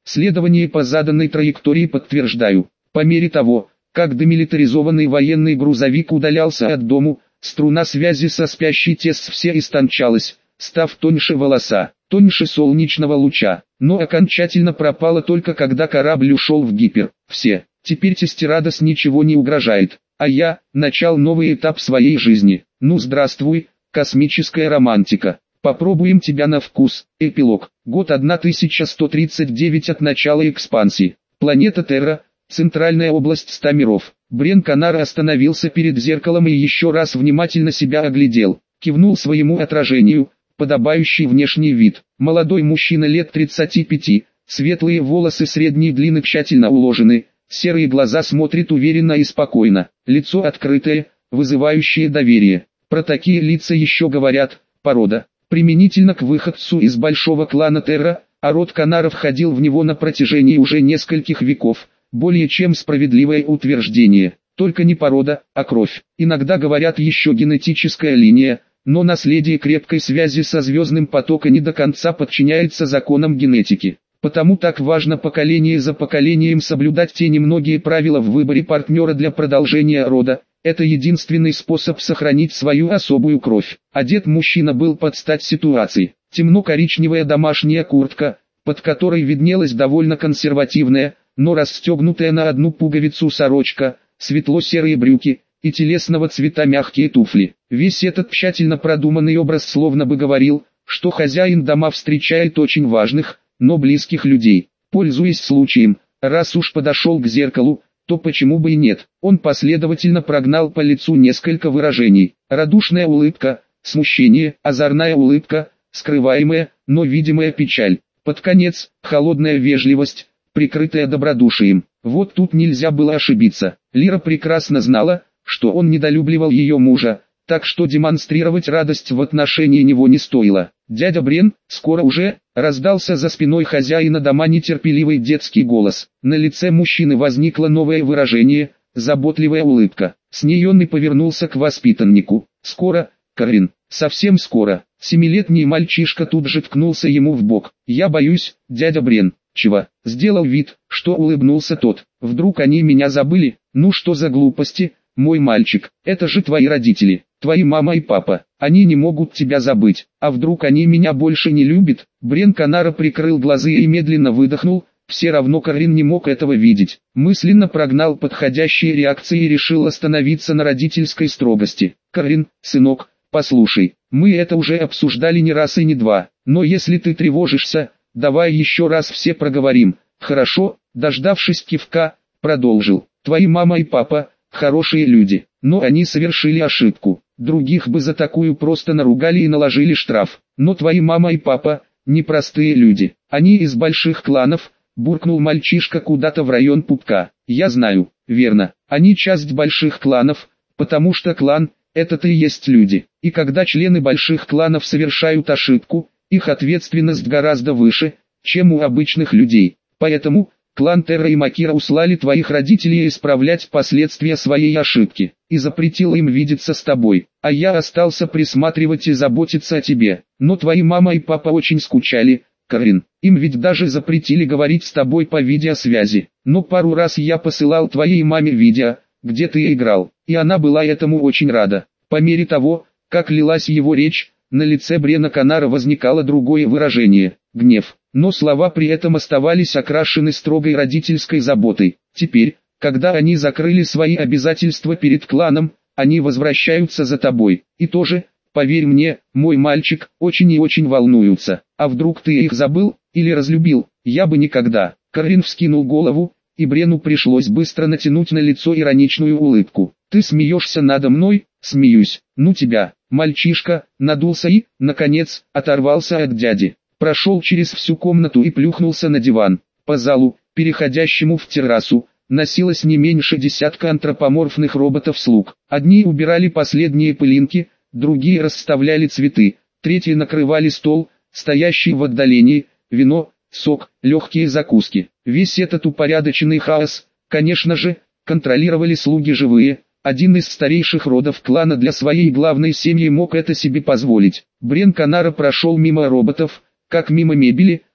Следование по заданной траектории подтверждаю. По мере того, как демилитаризованный военный грузовик удалялся от дому, струна связи со спящей Тесс все истончалась, став тоньше волоса, тоньше солнечного луча, но окончательно пропала только когда корабль ушел в гипер. Все, теперь Тестерадос ничего не угрожает, а я, начал новый этап своей жизни. Ну здравствуй, космическая романтика. Попробуем тебя на вкус. Эпилог. Год тысяча сто тридцать девять от начала экспансии. Планета Терра, центральная область ста миров. Брен Канара остановился перед зеркалом и еще раз внимательно себя оглядел. Кивнул своему отражению, подобающий внешний вид. Молодой мужчина лет тридцати пяти, светлые волосы средней длины тщательно уложены, серые глаза смотрят уверенно и спокойно, лицо открытое, вызывающее доверие. Про такие лица еще говорят «порода». Применительно к выходцу из большого клана Терра, а род Канара входил в него на протяжении уже нескольких веков, более чем справедливое утверждение. Только не порода, а кровь. Иногда говорят еще генетическая линия, но наследие крепкой связи со звездным потоком не до конца подчиняется законам генетики. Потому так важно поколение за поколением соблюдать те немногие правила в выборе партнера для продолжения рода. Это единственный способ сохранить свою особую кровь. Одет мужчина был под стать ситуации. Темно-коричневая домашняя куртка, под которой виднелась довольно консервативная, но расстегнутая на одну пуговицу сорочка, светло-серые брюки и телесного цвета мягкие туфли. Весь этот тщательно продуманный образ словно бы говорил, что хозяин дома встречает очень важных, но близких людей. Пользуясь случаем, раз уж подошел к зеркалу, то почему бы и нет. Он последовательно прогнал по лицу несколько выражений. Радушная улыбка, смущение, озорная улыбка, скрываемая, но видимая печаль. Под конец, холодная вежливость, прикрытая добродушием. Вот тут нельзя было ошибиться. Лира прекрасно знала, что он недолюбливал ее мужа, так что демонстрировать радость в отношении него не стоило. «Дядя Брен, скоро уже», — раздался за спиной хозяина дома нетерпеливый детский голос. На лице мужчины возникло новое выражение, заботливая улыбка. С ней он и повернулся к воспитаннику. «Скоро, Карин, совсем скоро». Семилетний мальчишка тут же ткнулся ему в бок. «Я боюсь, дядя Брен». «Чего?» — сделал вид, что улыбнулся тот. «Вдруг они меня забыли? Ну что за глупости, мой мальчик, это же твои родители, твои мама и папа, они не могут тебя забыть, а вдруг они меня больше не любят?» Брен Канара прикрыл глаза и медленно выдохнул, все равно Карин не мог этого видеть. Мысленно прогнал подходящие реакции и решил остановиться на родительской строгости. «Карин, сынок, послушай, мы это уже обсуждали не раз и не два, но если ты тревожишься, давай еще раз все проговорим». «Хорошо», дождавшись кивка, продолжил. «Твои мама и папа хорошие люди, но они совершили ошибку. Других бы за такую просто наругали и наложили штраф. Но твои мама и папа непростые люди. Они из больших кланов», буркнул мальчишка куда-то в район пупка. «Я знаю, верно. Они часть больших кланов, потому что клан – это-то и есть люди. И когда члены больших кланов совершают ошибку, их ответственность гораздо выше, чем у обычных людей. Поэтому клан Терра и Макира услали твоих родителей исправлять последствия своей ошибки, и запретил им видеться с тобой, а я остался присматривать и заботиться о тебе. Но твои мама и папа очень скучали, Карин, им ведь даже запретили говорить с тобой по видеосвязи. Но пару раз я посылал твоей маме видео, где ты играл, и она была этому очень рада». По мере того, как лилась его речь, на лице Брена Канара возникало другое выражение – гнев. Но слова при этом оставались окрашены строгой родительской заботой. Теперь, когда они закрыли свои обязательства перед кланом, они возвращаются за тобой. И тоже, поверь мне, мой мальчик, очень и очень волнуются. А вдруг ты их забыл, или разлюбил? Я бы никогда. Карин вскинул голову, и Брену пришлось быстро натянуть на лицо ироничную улыбку. «Ты смеешься надо мной?» «Смеюсь. Ну тебя». Мальчишка надулся и, наконец, оторвался от дяди. Прошел через всю комнату и плюхнулся на диван. По залу, переходящему в террасу, носилось не меньше десятка антропоморфных роботов-слуг. Одни убирали последние пылинки, другие расставляли цветы, третьи накрывали стол, стоящий в отдалении, вино, сок, легкие закуски. Весь этот упорядоченный хаос, конечно же, контролировали слуги живые. Один из старейших родов клана для своей главной семьи мог это себе позволить. Брен Канара прошел мимо роботов, как мимо мебели,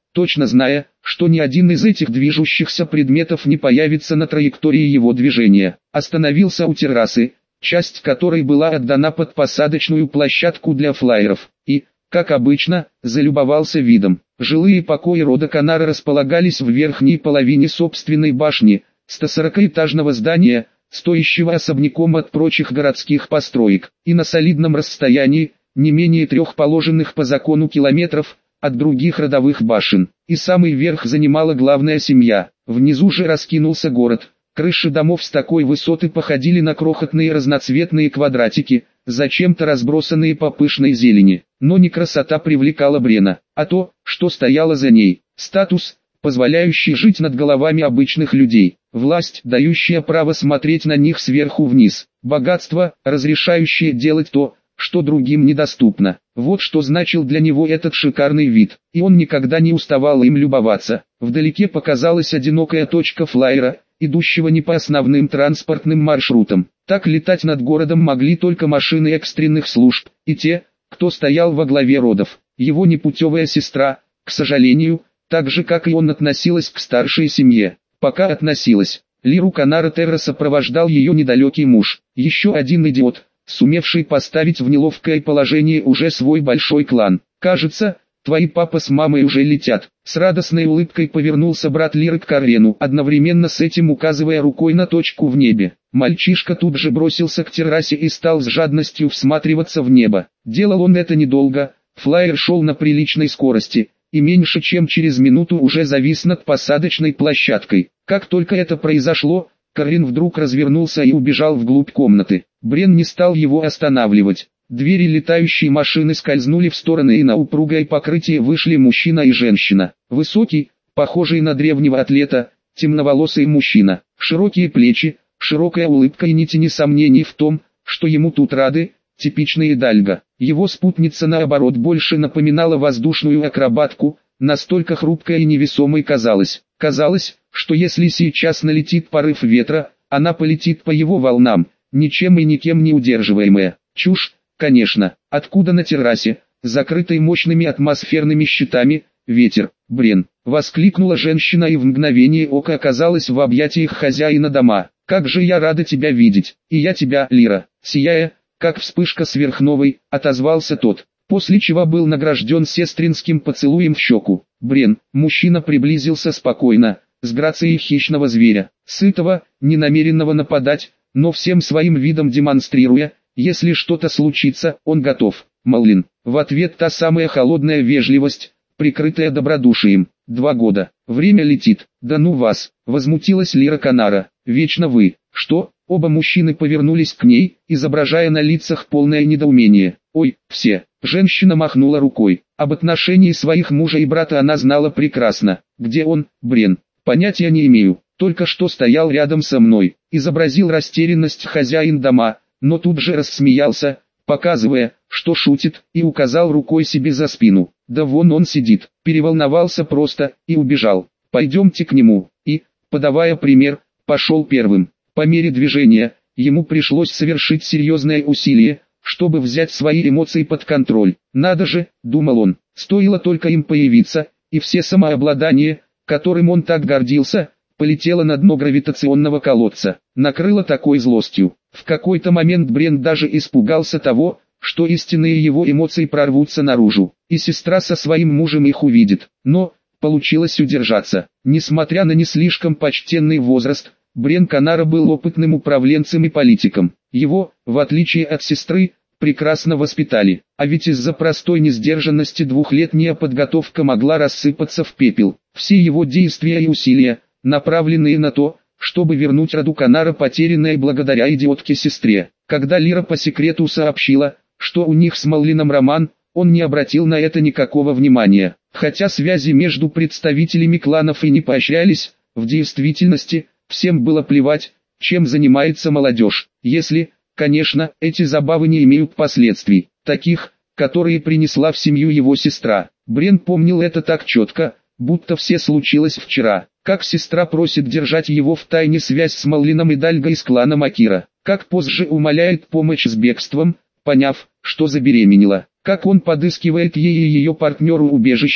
точно зная, что ни один из этих движущихся предметов не появится на траектории его движения. Остановился у террасы, часть которой была отдана под посадочную площадку для флайеров, и, как обычно, залюбовался видом. Жилые покои рода Канара располагались в верхней половине собственной башни, сто сорокаэтажного здания, стоящего особняком от прочих городских построек, и на солидном расстоянии, не менее трех положенных по закону километров, от других родовых башен. И самый верх занимала главная семья. Внизу же раскинулся город. Крыши домов с такой высоты походили на крохотные разноцветные квадратики, зачем-то разбросанные по пышной зелени. Но не красота привлекала Брена, а то, что стояло за ней. Статус, позволяющий жить над головами обычных людей. Власть, дающая право смотреть на них сверху вниз. Богатство, разрешающее делать то, что другим недоступно. Вот что значил для него этот шикарный вид, и он никогда не уставал им любоваться. Вдалеке показалась одинокая точка флайера, идущего не по основным транспортным маршрутам. Так летать над городом могли только машины экстренных служб, и те, кто стоял во главе родов. Его непутевая сестра, к сожалению, так же как и он относилась к старшей семье. Пока относилась. Лиру Канара Терра сопровождал ее недалекий муж, еще один идиот, сумевший поставить в неловкое положение уже свой большой клан. «Кажется, твои папа с мамой уже летят». С радостной улыбкой повернулся брат Лиры к Каррену, одновременно с этим указывая рукой на точку в небе. Мальчишка тут же бросился к террасе и стал с жадностью всматриваться в небо. Делал он это недолго, флайер шел на приличной скорости, и меньше чем через минуту уже завис над посадочной площадкой. Как только это произошло, Каррен вдруг развернулся и убежал вглубь комнаты. Брен не стал его останавливать. Двери летающей машины скользнули в стороны, и на упругое покрытие вышли мужчина и женщина. Высокий, похожий на древнего атлета, темноволосый мужчина. Широкие плечи, широкая улыбка и ни тени сомнений в том, что ему тут рады, типичный идальго. Его спутница наоборот больше напоминала воздушную акробатку, настолько хрупкой и невесомой казалось. Казалось, что если сейчас налетит порыв ветра, она полетит по его волнам, ничем и никем не удерживаемая. Чушь, конечно. Откуда на террасе, закрытой мощными атмосферными щитами, ветер? Брен! Воскликнула женщина и в мгновение ока оказалась в объятиях хозяина дома. Как же я рада тебя видеть! И я тебя, Лира! Сияя, как вспышка сверхновой, отозвался тот, после чего был награжден сестринским поцелуем в щеку. Брен! Мужчина приблизился спокойно, с грацией хищного зверя, сытого, не намеренного нападать, но всем своим видом демонстрируя, если что-то случится, он готов. Маллин. В ответ та самая холодная вежливость, прикрытая добродушием. Два года. Время летит. Да ну вас, возмутилась Лира Канара. Вечно вы. Что? Оба мужчины повернулись к ней, изображая на лицах полное недоумение. Ой, все. Женщина махнула рукой. Об отношении своих мужа и брата она знала прекрасно. Где он, Брен? Понятия не имею. Только что стоял рядом со мной. Изобразил растерянность хозяин дома, но тут же рассмеялся, показывая, что шутит, и указал рукой себе за спину. Да вон он сидит. Переволновался просто, и убежал. Пойдемте к нему. И, подавая пример, пошел первым. По мере движения, ему пришлось совершить серьезное усилие, чтобы взять свои эмоции под контроль. Надо же, думал он, стоило только им появиться, и все самообладание, которым он так гордился, полетело на дно гравитационного колодца. Накрыло такой злостью. В какой-то момент Брен даже испугался того, что истинные его эмоции прорвутся наружу, и сестра со своим мужем их увидит. Но, получилось удержаться. Несмотря на не слишком почтенный возраст, Брен Канара был опытным управленцем и политиком. Его, в отличие от сестры, прекрасно воспитали, а ведь из-за простой несдержанности двухлетняя подготовка могла рассыпаться в пепел. Все его действия и усилия, направленные на то, чтобы вернуть роду Канара потерянное благодаря идиотке-сестре. Когда Лира по секрету сообщила, что у них с Маллином роман, он не обратил на это никакого внимания. Хотя связи между представителями кланов и не поощрялись, в действительности, всем было плевать, чем занимается молодежь, если, конечно, эти забавы не имеют последствий, таких, которые принесла в семью его сестра. Брен помнил это так четко, будто все случилось вчера. Как сестра просит держать его в тайне связь с Маллином и Дальго из клана Макира. Как позже умоляет помощь с бегством, поняв, что забеременела. Как он подыскивает ей и ее партнеру убежище,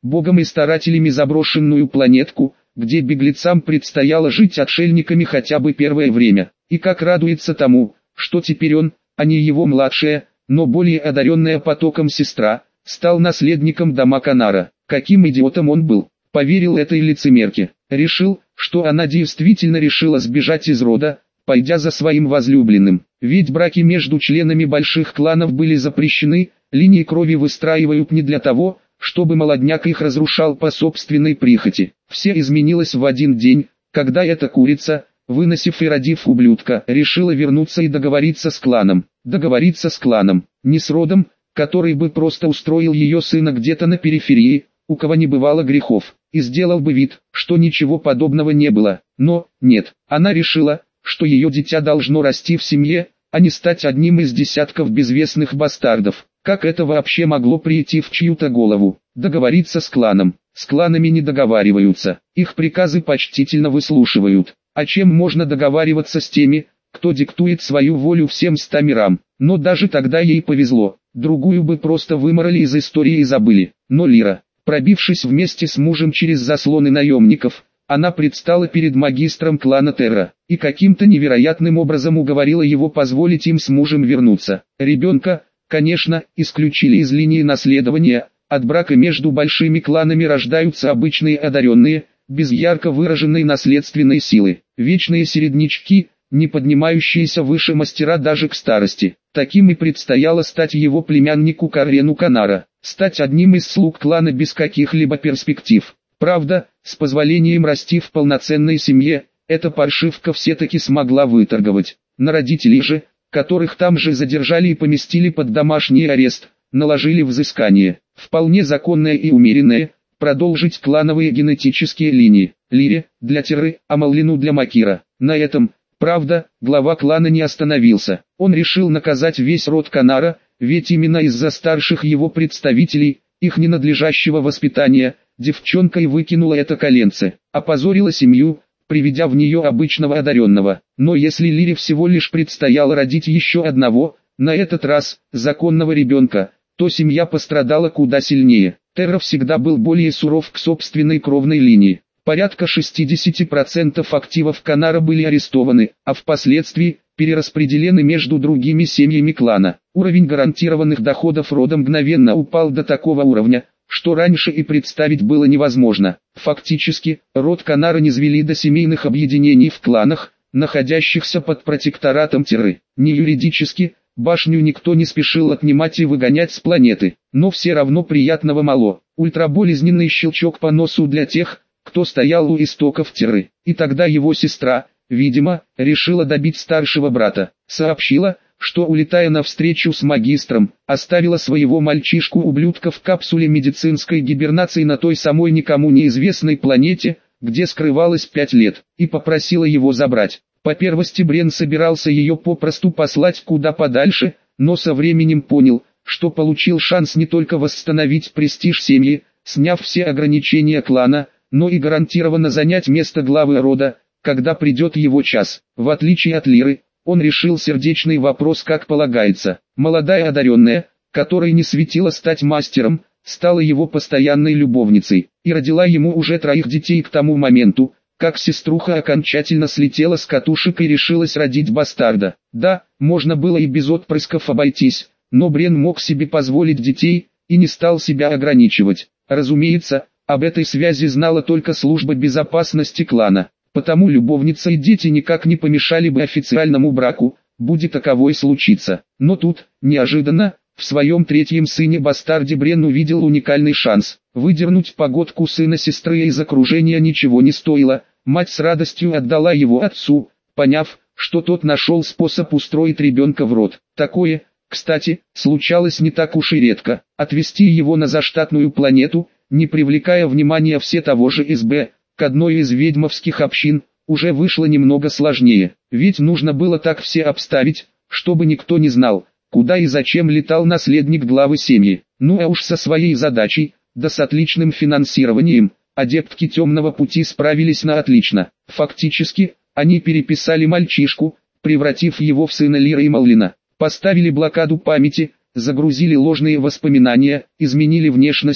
богом и старателями заброшенную планетку, где беглецам предстояло жить отшельниками хотя бы первое время. И как радуется тому, что теперь он, а не его младшая, но более одаренная потоком сестра, стал наследником дома Канара. Каким идиотом он был, поверил этой лицемерке. Решил, что она действительно решила сбежать из рода, пойдя за своим возлюбленным. Ведь браки между членами больших кланов были запрещены, линии крови выстраивают не для того, чтобы молодняк их разрушал по собственной прихоти. Все изменилось в один день, когда эта курица, выносив и родив ублюдка, решила вернуться и договориться с кланом. Договориться с кланом, не с родом, который бы просто устроил ее сына где-то на периферии, у кого не бывало грехов, и сделал бы вид, что ничего подобного не было. Но, нет, она решила, что ее дитя должно расти в семье, а не стать одним из десятков безвестных бастардов. Как это вообще могло прийти в чью-то голову? Договориться с кланом. С кланами не договариваются, их приказы почтительно выслушивают. А чем можно договариваться с теми, кто диктует свою волю всем ста мирам? Но даже тогда ей повезло, другую бы просто выморали из истории и забыли. Но Лира, пробившись вместе с мужем через заслоны наемников, она предстала перед магистром клана Терра, и каким-то невероятным образом уговорила его позволить им с мужем вернуться. Ребенка, конечно, исключили из линии наследования, от брака между большими кланами рождаются обычные одаренные, без ярко выраженной наследственной силы, вечные середнячки, не поднимающиеся выше мастера даже к старости. Таким и предстояло стать его племяннику Каррену Канара, стать одним из слуг клана без каких-либо перспектив. Правда, с позволением расти в полноценной семье, эта паршивка все-таки смогла выторговать. На родителей же, которых там же задержали и поместили под домашний арест, наложили взыскание, вполне законное и умеренное, продолжить клановые генетические линии. Лире, для Терры, а Маллину для Макира. На этом, правда, глава клана не остановился. Он решил наказать весь род Канара, ведь именно из-за старших его представителей, их ненадлежащего воспитания, девчонка и выкинула это коленце, опозорила семью, приведя в нее обычного одаренного. Но если Лире всего лишь предстояло родить еще одного, на этот раз, законного ребенка, то семья пострадала куда сильнее. Терра всегда был более суров к собственной кровной линии. Порядка шестьдесят процентов активов Канара были арестованы, а впоследствии перераспределены между другими семьями клана. Уровень гарантированных доходов рода мгновенно упал до такого уровня, что раньше и представить было невозможно. Фактически, род Канара низвели до семейных объединений в кланах, находящихся под протекторатом Терры. Не юридически, башню никто не спешил отнимать и выгонять с планеты, но все равно приятного мало. Ультраболезненный щелчок по носу для тех, кто стоял у истоков Терры. И тогда его сестра, видимо, решила добить старшего брата. Сообщила, что, улетая навстречу с магистром, оставила своего мальчишку-ублюдка в капсуле медицинской гибернации на той самой никому неизвестной планете, где скрывалась пять лет, и попросила его забрать. По первости Брен собирался ее попросту послать куда подальше, но со временем понял, что получил шанс не только восстановить престиж семьи, сняв все ограничения клана, но и гарантированно занять место главы рода, когда придет его час. В отличие от Лиры, он решил сердечный вопрос как полагается. Молодая одаренная, которой не светило стать мастером, стала его постоянной любовницей, и родила ему уже троих детей к тому моменту, как сеструха окончательно слетела с катушек и решилась родить бастарда. Да, можно было и без отпрысков обойтись, но Брен мог себе позволить детей, и не стал себя ограничивать. Разумеется, об этой связи знала только служба безопасности клана, потому любовница и дети никак не помешали бы официальному браку, будь таковой случиться. Но тут, неожиданно, в своем третьем сыне-бастарде Брен увидел уникальный шанс. Выдернуть погодку сына сестры из окружения ничего не стоило, мать с радостью отдала его отцу, поняв, что тот нашел способ устроить ребенка в род. Такое, кстати, случалось не так уж и редко. Отвезти его на заштатную планету, не привлекая внимания все того же СБ, к одной из ведьмовских общин, уже вышло немного сложнее. Ведь нужно было так все обставить, чтобы никто не знал, куда и зачем летал наследник главы семьи. Ну а уж со своей задачей, да с отличным финансированием, адептки темного пути справились на отлично. Фактически, они переписали мальчишку, превратив его в сына Лиры и Маллина, поставили блокаду памяти, загрузили ложные воспоминания, изменили внешность,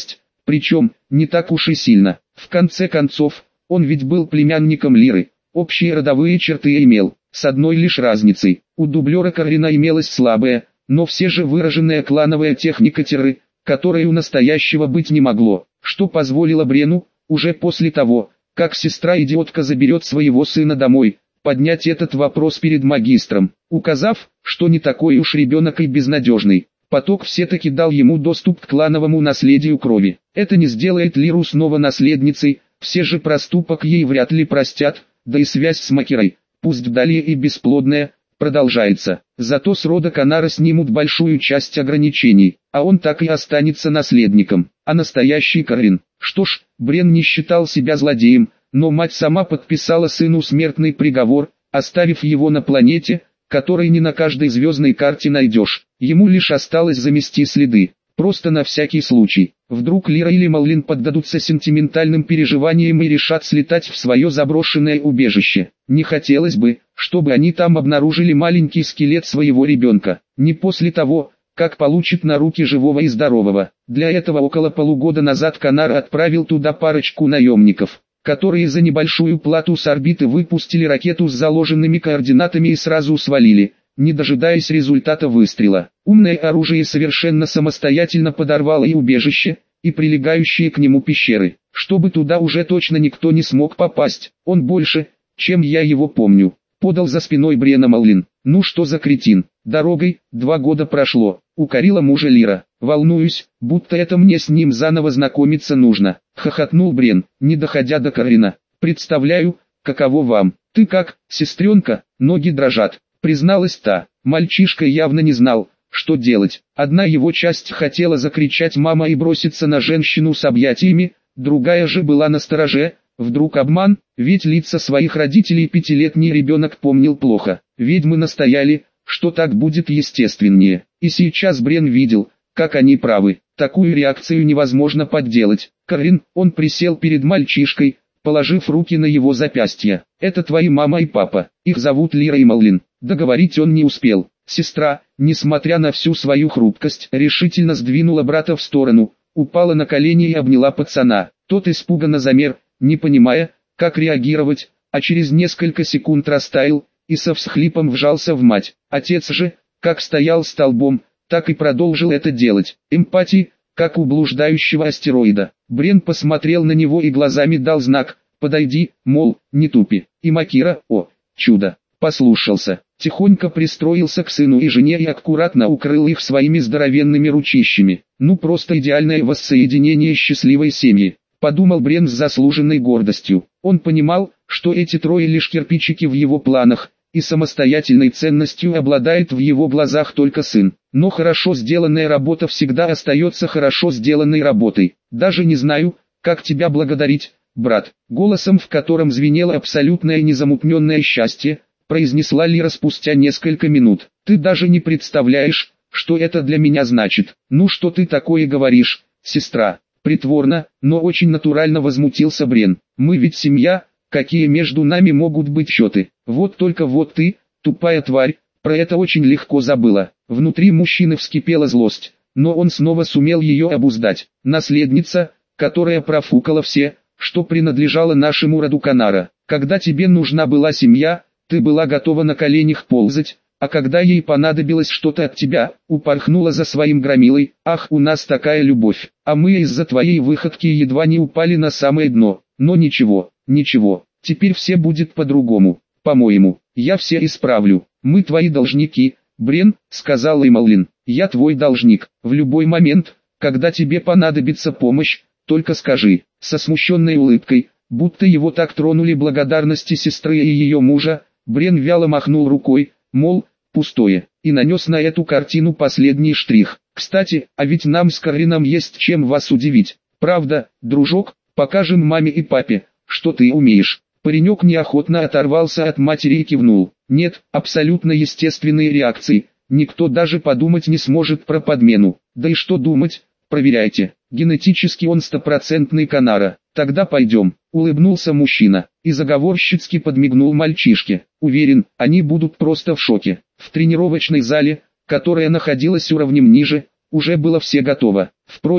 Причем, не так уж и сильно. В конце концов, он ведь был племянником Лиры, общие родовые черты имел, с одной лишь разницей. У дублера Каррина имелась слабая, но все же выраженная клановая техника терры, которой у настоящего быть не могло, что позволило Брену, уже после того, как сестра-идиотка заберет своего сына домой, поднять этот вопрос перед магистром, указав, что не такой уж ребенок и безнадежный. Поток все-таки дал ему доступ к клановому наследию крови. Это не сделает Лиру снова наследницей, все же проступок ей вряд ли простят, да и связь с Макирой, пусть далее и бесплодная, продолжается. Зато с рода Канара снимут большую часть ограничений, а он так и останется наследником. А настоящий Каррин, что ж, Брен не считал себя злодеем, но мать сама подписала сыну смертный приговор, оставив его на планете, которой не на каждой звездной карте найдешь. Ему лишь осталось замести следы, просто на всякий случай. Вдруг Лира или Маллин поддадутся сентиментальным переживаниям и решат слетать в свое заброшенное убежище. Не хотелось бы, чтобы они там обнаружили маленький скелет своего ребенка, не после того, как получит на руки живого и здорового. Для этого около полугода назад Канар отправил туда парочку наемников, которые за небольшую плату с орбиты выпустили ракету с заложенными координатами и сразу свалили, не дожидаясь результата выстрела. Умное оружие совершенно самостоятельно подорвало и убежище, и прилегающие к нему пещеры, чтобы туда уже точно никто не смог попасть. Он больше, чем я его помню, подал за спиной Брена Маллин. Ну что за кретин, дорогой, два года прошло, укорила мужа Лира. Волнуюсь, будто это мне с ним заново знакомиться нужно, хохотнул Брен, не доходя до Каррина. Представляю, каково вам. Ты как, сестренка, ноги дрожат, призналась та. Мальчишка явно не знал, что делать. Одна его часть хотела закричать «мама» и броситься на женщину с объятиями, другая же была настороже. Вдруг обман, ведь лица своих родителей пятилетний ребенок помнил плохо. Ведьмы настояли, что так будет естественнее. И сейчас Брен видел, как они правы. Такую реакцию невозможно подделать. Каррин, он присел перед мальчишкой, положив руки на его запястья. Это твои мама и папа, их зовут Лира и Маллин. Договорить он не успел. Сестра, несмотря на всю свою хрупкость, решительно сдвинула брата в сторону, упала на колени и обняла пацана. Тот испуганно замер, не понимая, как реагировать, а через несколько секунд растаял, и со всхлипом вжался в мать. Отец же, как стоял столбом, так и продолжил это делать. Эмпатии, как у блуждающего астероида. Брен посмотрел на него и глазами дал знак, подойди, мол, не тупи. И Макира, о, чудо, послушался. Тихонько пристроился к сыну и жене и аккуратно укрыл их своими здоровенными ручищами. Ну просто идеальное воссоединение счастливой семьи, подумал Брен с заслуженной гордостью. Он понимал, что эти трое лишь кирпичики в его планах, и самостоятельной ценностью обладает в его глазах только сын. Но хорошо сделанная работа всегда остается хорошо сделанной работой. Даже не знаю, как тебя благодарить, брат. Голосом, в котором звенело абсолютное незамутненное счастье, произнесла Лира спустя несколько минут. Ты даже не представляешь, что это для меня значит. Ну что ты такое говоришь, сестра? Притворно, но очень натурально возмутился Брен. Мы ведь семья, какие между нами могут быть счеты? Вот только вот ты, тупая тварь, про это очень легко забыла. Внутри мужчины вскипела злость, но он снова сумел ее обуздать. Наследница, которая профукала все, что принадлежало нашему роду Канара. Когда тебе нужна была семья, ты была готова на коленях ползать, а когда ей понадобилось что-то от тебя, упорхнула за своим громилой. Ах, у нас такая любовь, а мы из-за твоей выходки едва не упали на самое дно. Но ничего, ничего, теперь все будет по-другому, по-моему, я все исправлю. Мы твои должники, Брен, сказал Маллин. Я твой должник, в любой момент, когда тебе понадобится помощь, только скажи. Со смущенной улыбкой, будто его так тронули благодарности сестры и ее мужа, Брен вяло махнул рукой, мол, пустое, и нанес на эту картину последний штрих. Кстати, а ведь нам с Каррином есть чем вас удивить. Правда, дружок, покажем маме и папе, что ты умеешь. Паренек неохотно оторвался от матери и кивнул. Нет, абсолютно естественные реакции, никто даже подумать не сможет про подмену. Да и что думать, проверяйте, генетически он стопроцентный Канара. Тогда пойдем, улыбнулся мужчина, и заговорщицки подмигнул мальчишке. Уверен, они будут просто в шоке. В тренировочной зале, которая находилась уровнем ниже, уже было все готово. Впрочем,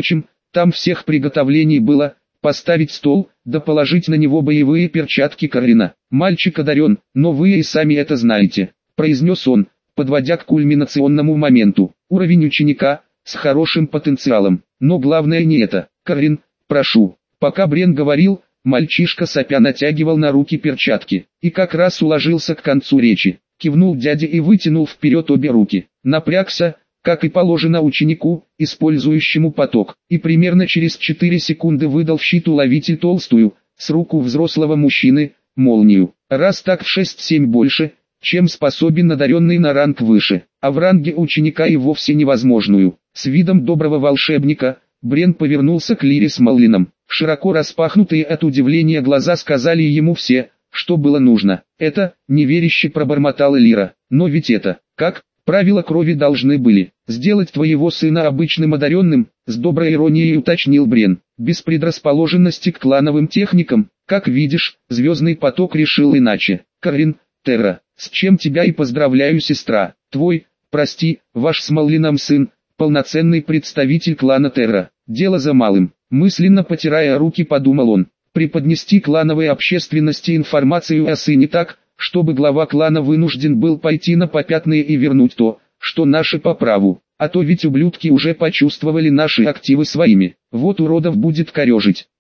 Там всех приготовлений было, поставить стол, да положить на него боевые перчатки Каррина. Мальчик одарен, но вы и сами это знаете, произнес он, подводя к кульминационному моменту. Уровень ученика, с хорошим потенциалом, но главное не это. Каррин, прошу. Пока Брен говорил, мальчишка сопя натягивал на руки перчатки, и как раз уложился к концу речи. Кивнул дядя и вытянул вперед обе руки. Напрягся, как и положено ученику, использующему поток, и примерно через четыре секунды выдал в щит уловитель толстую, с руку взрослого мужчины, молнию. Раз так в шесть-семь больше, чем способен одаренный на ранг выше, а в ранге ученика и вовсе невозможную. С видом доброго волшебника, Брен повернулся к Лире с Маллином. Широко распахнутые от удивления глаза сказали ему все, что было нужно. Это, неверяще пробормотала Лира, но ведь это, как, правила крови должны были сделать твоего сына обычным одаренным, с доброй иронией уточнил Брен. Без предрасположенности к клановым техникам, как видишь, звездный поток решил иначе. Каррин, Терра, с чем тебя и поздравляю, сестра. Твой, прости, ваш с Маллином сын, полноценный представитель клана Терра. Дело за малым. Мысленно потирая руки, подумал он, преподнести клановой общественности информацию о сыне так, чтобы глава клана вынужден был пойти на попятные и вернуть то, что наше по праву, а то ведь ублюдки уже почувствовали наши активы своими, вот уродов будет корежить.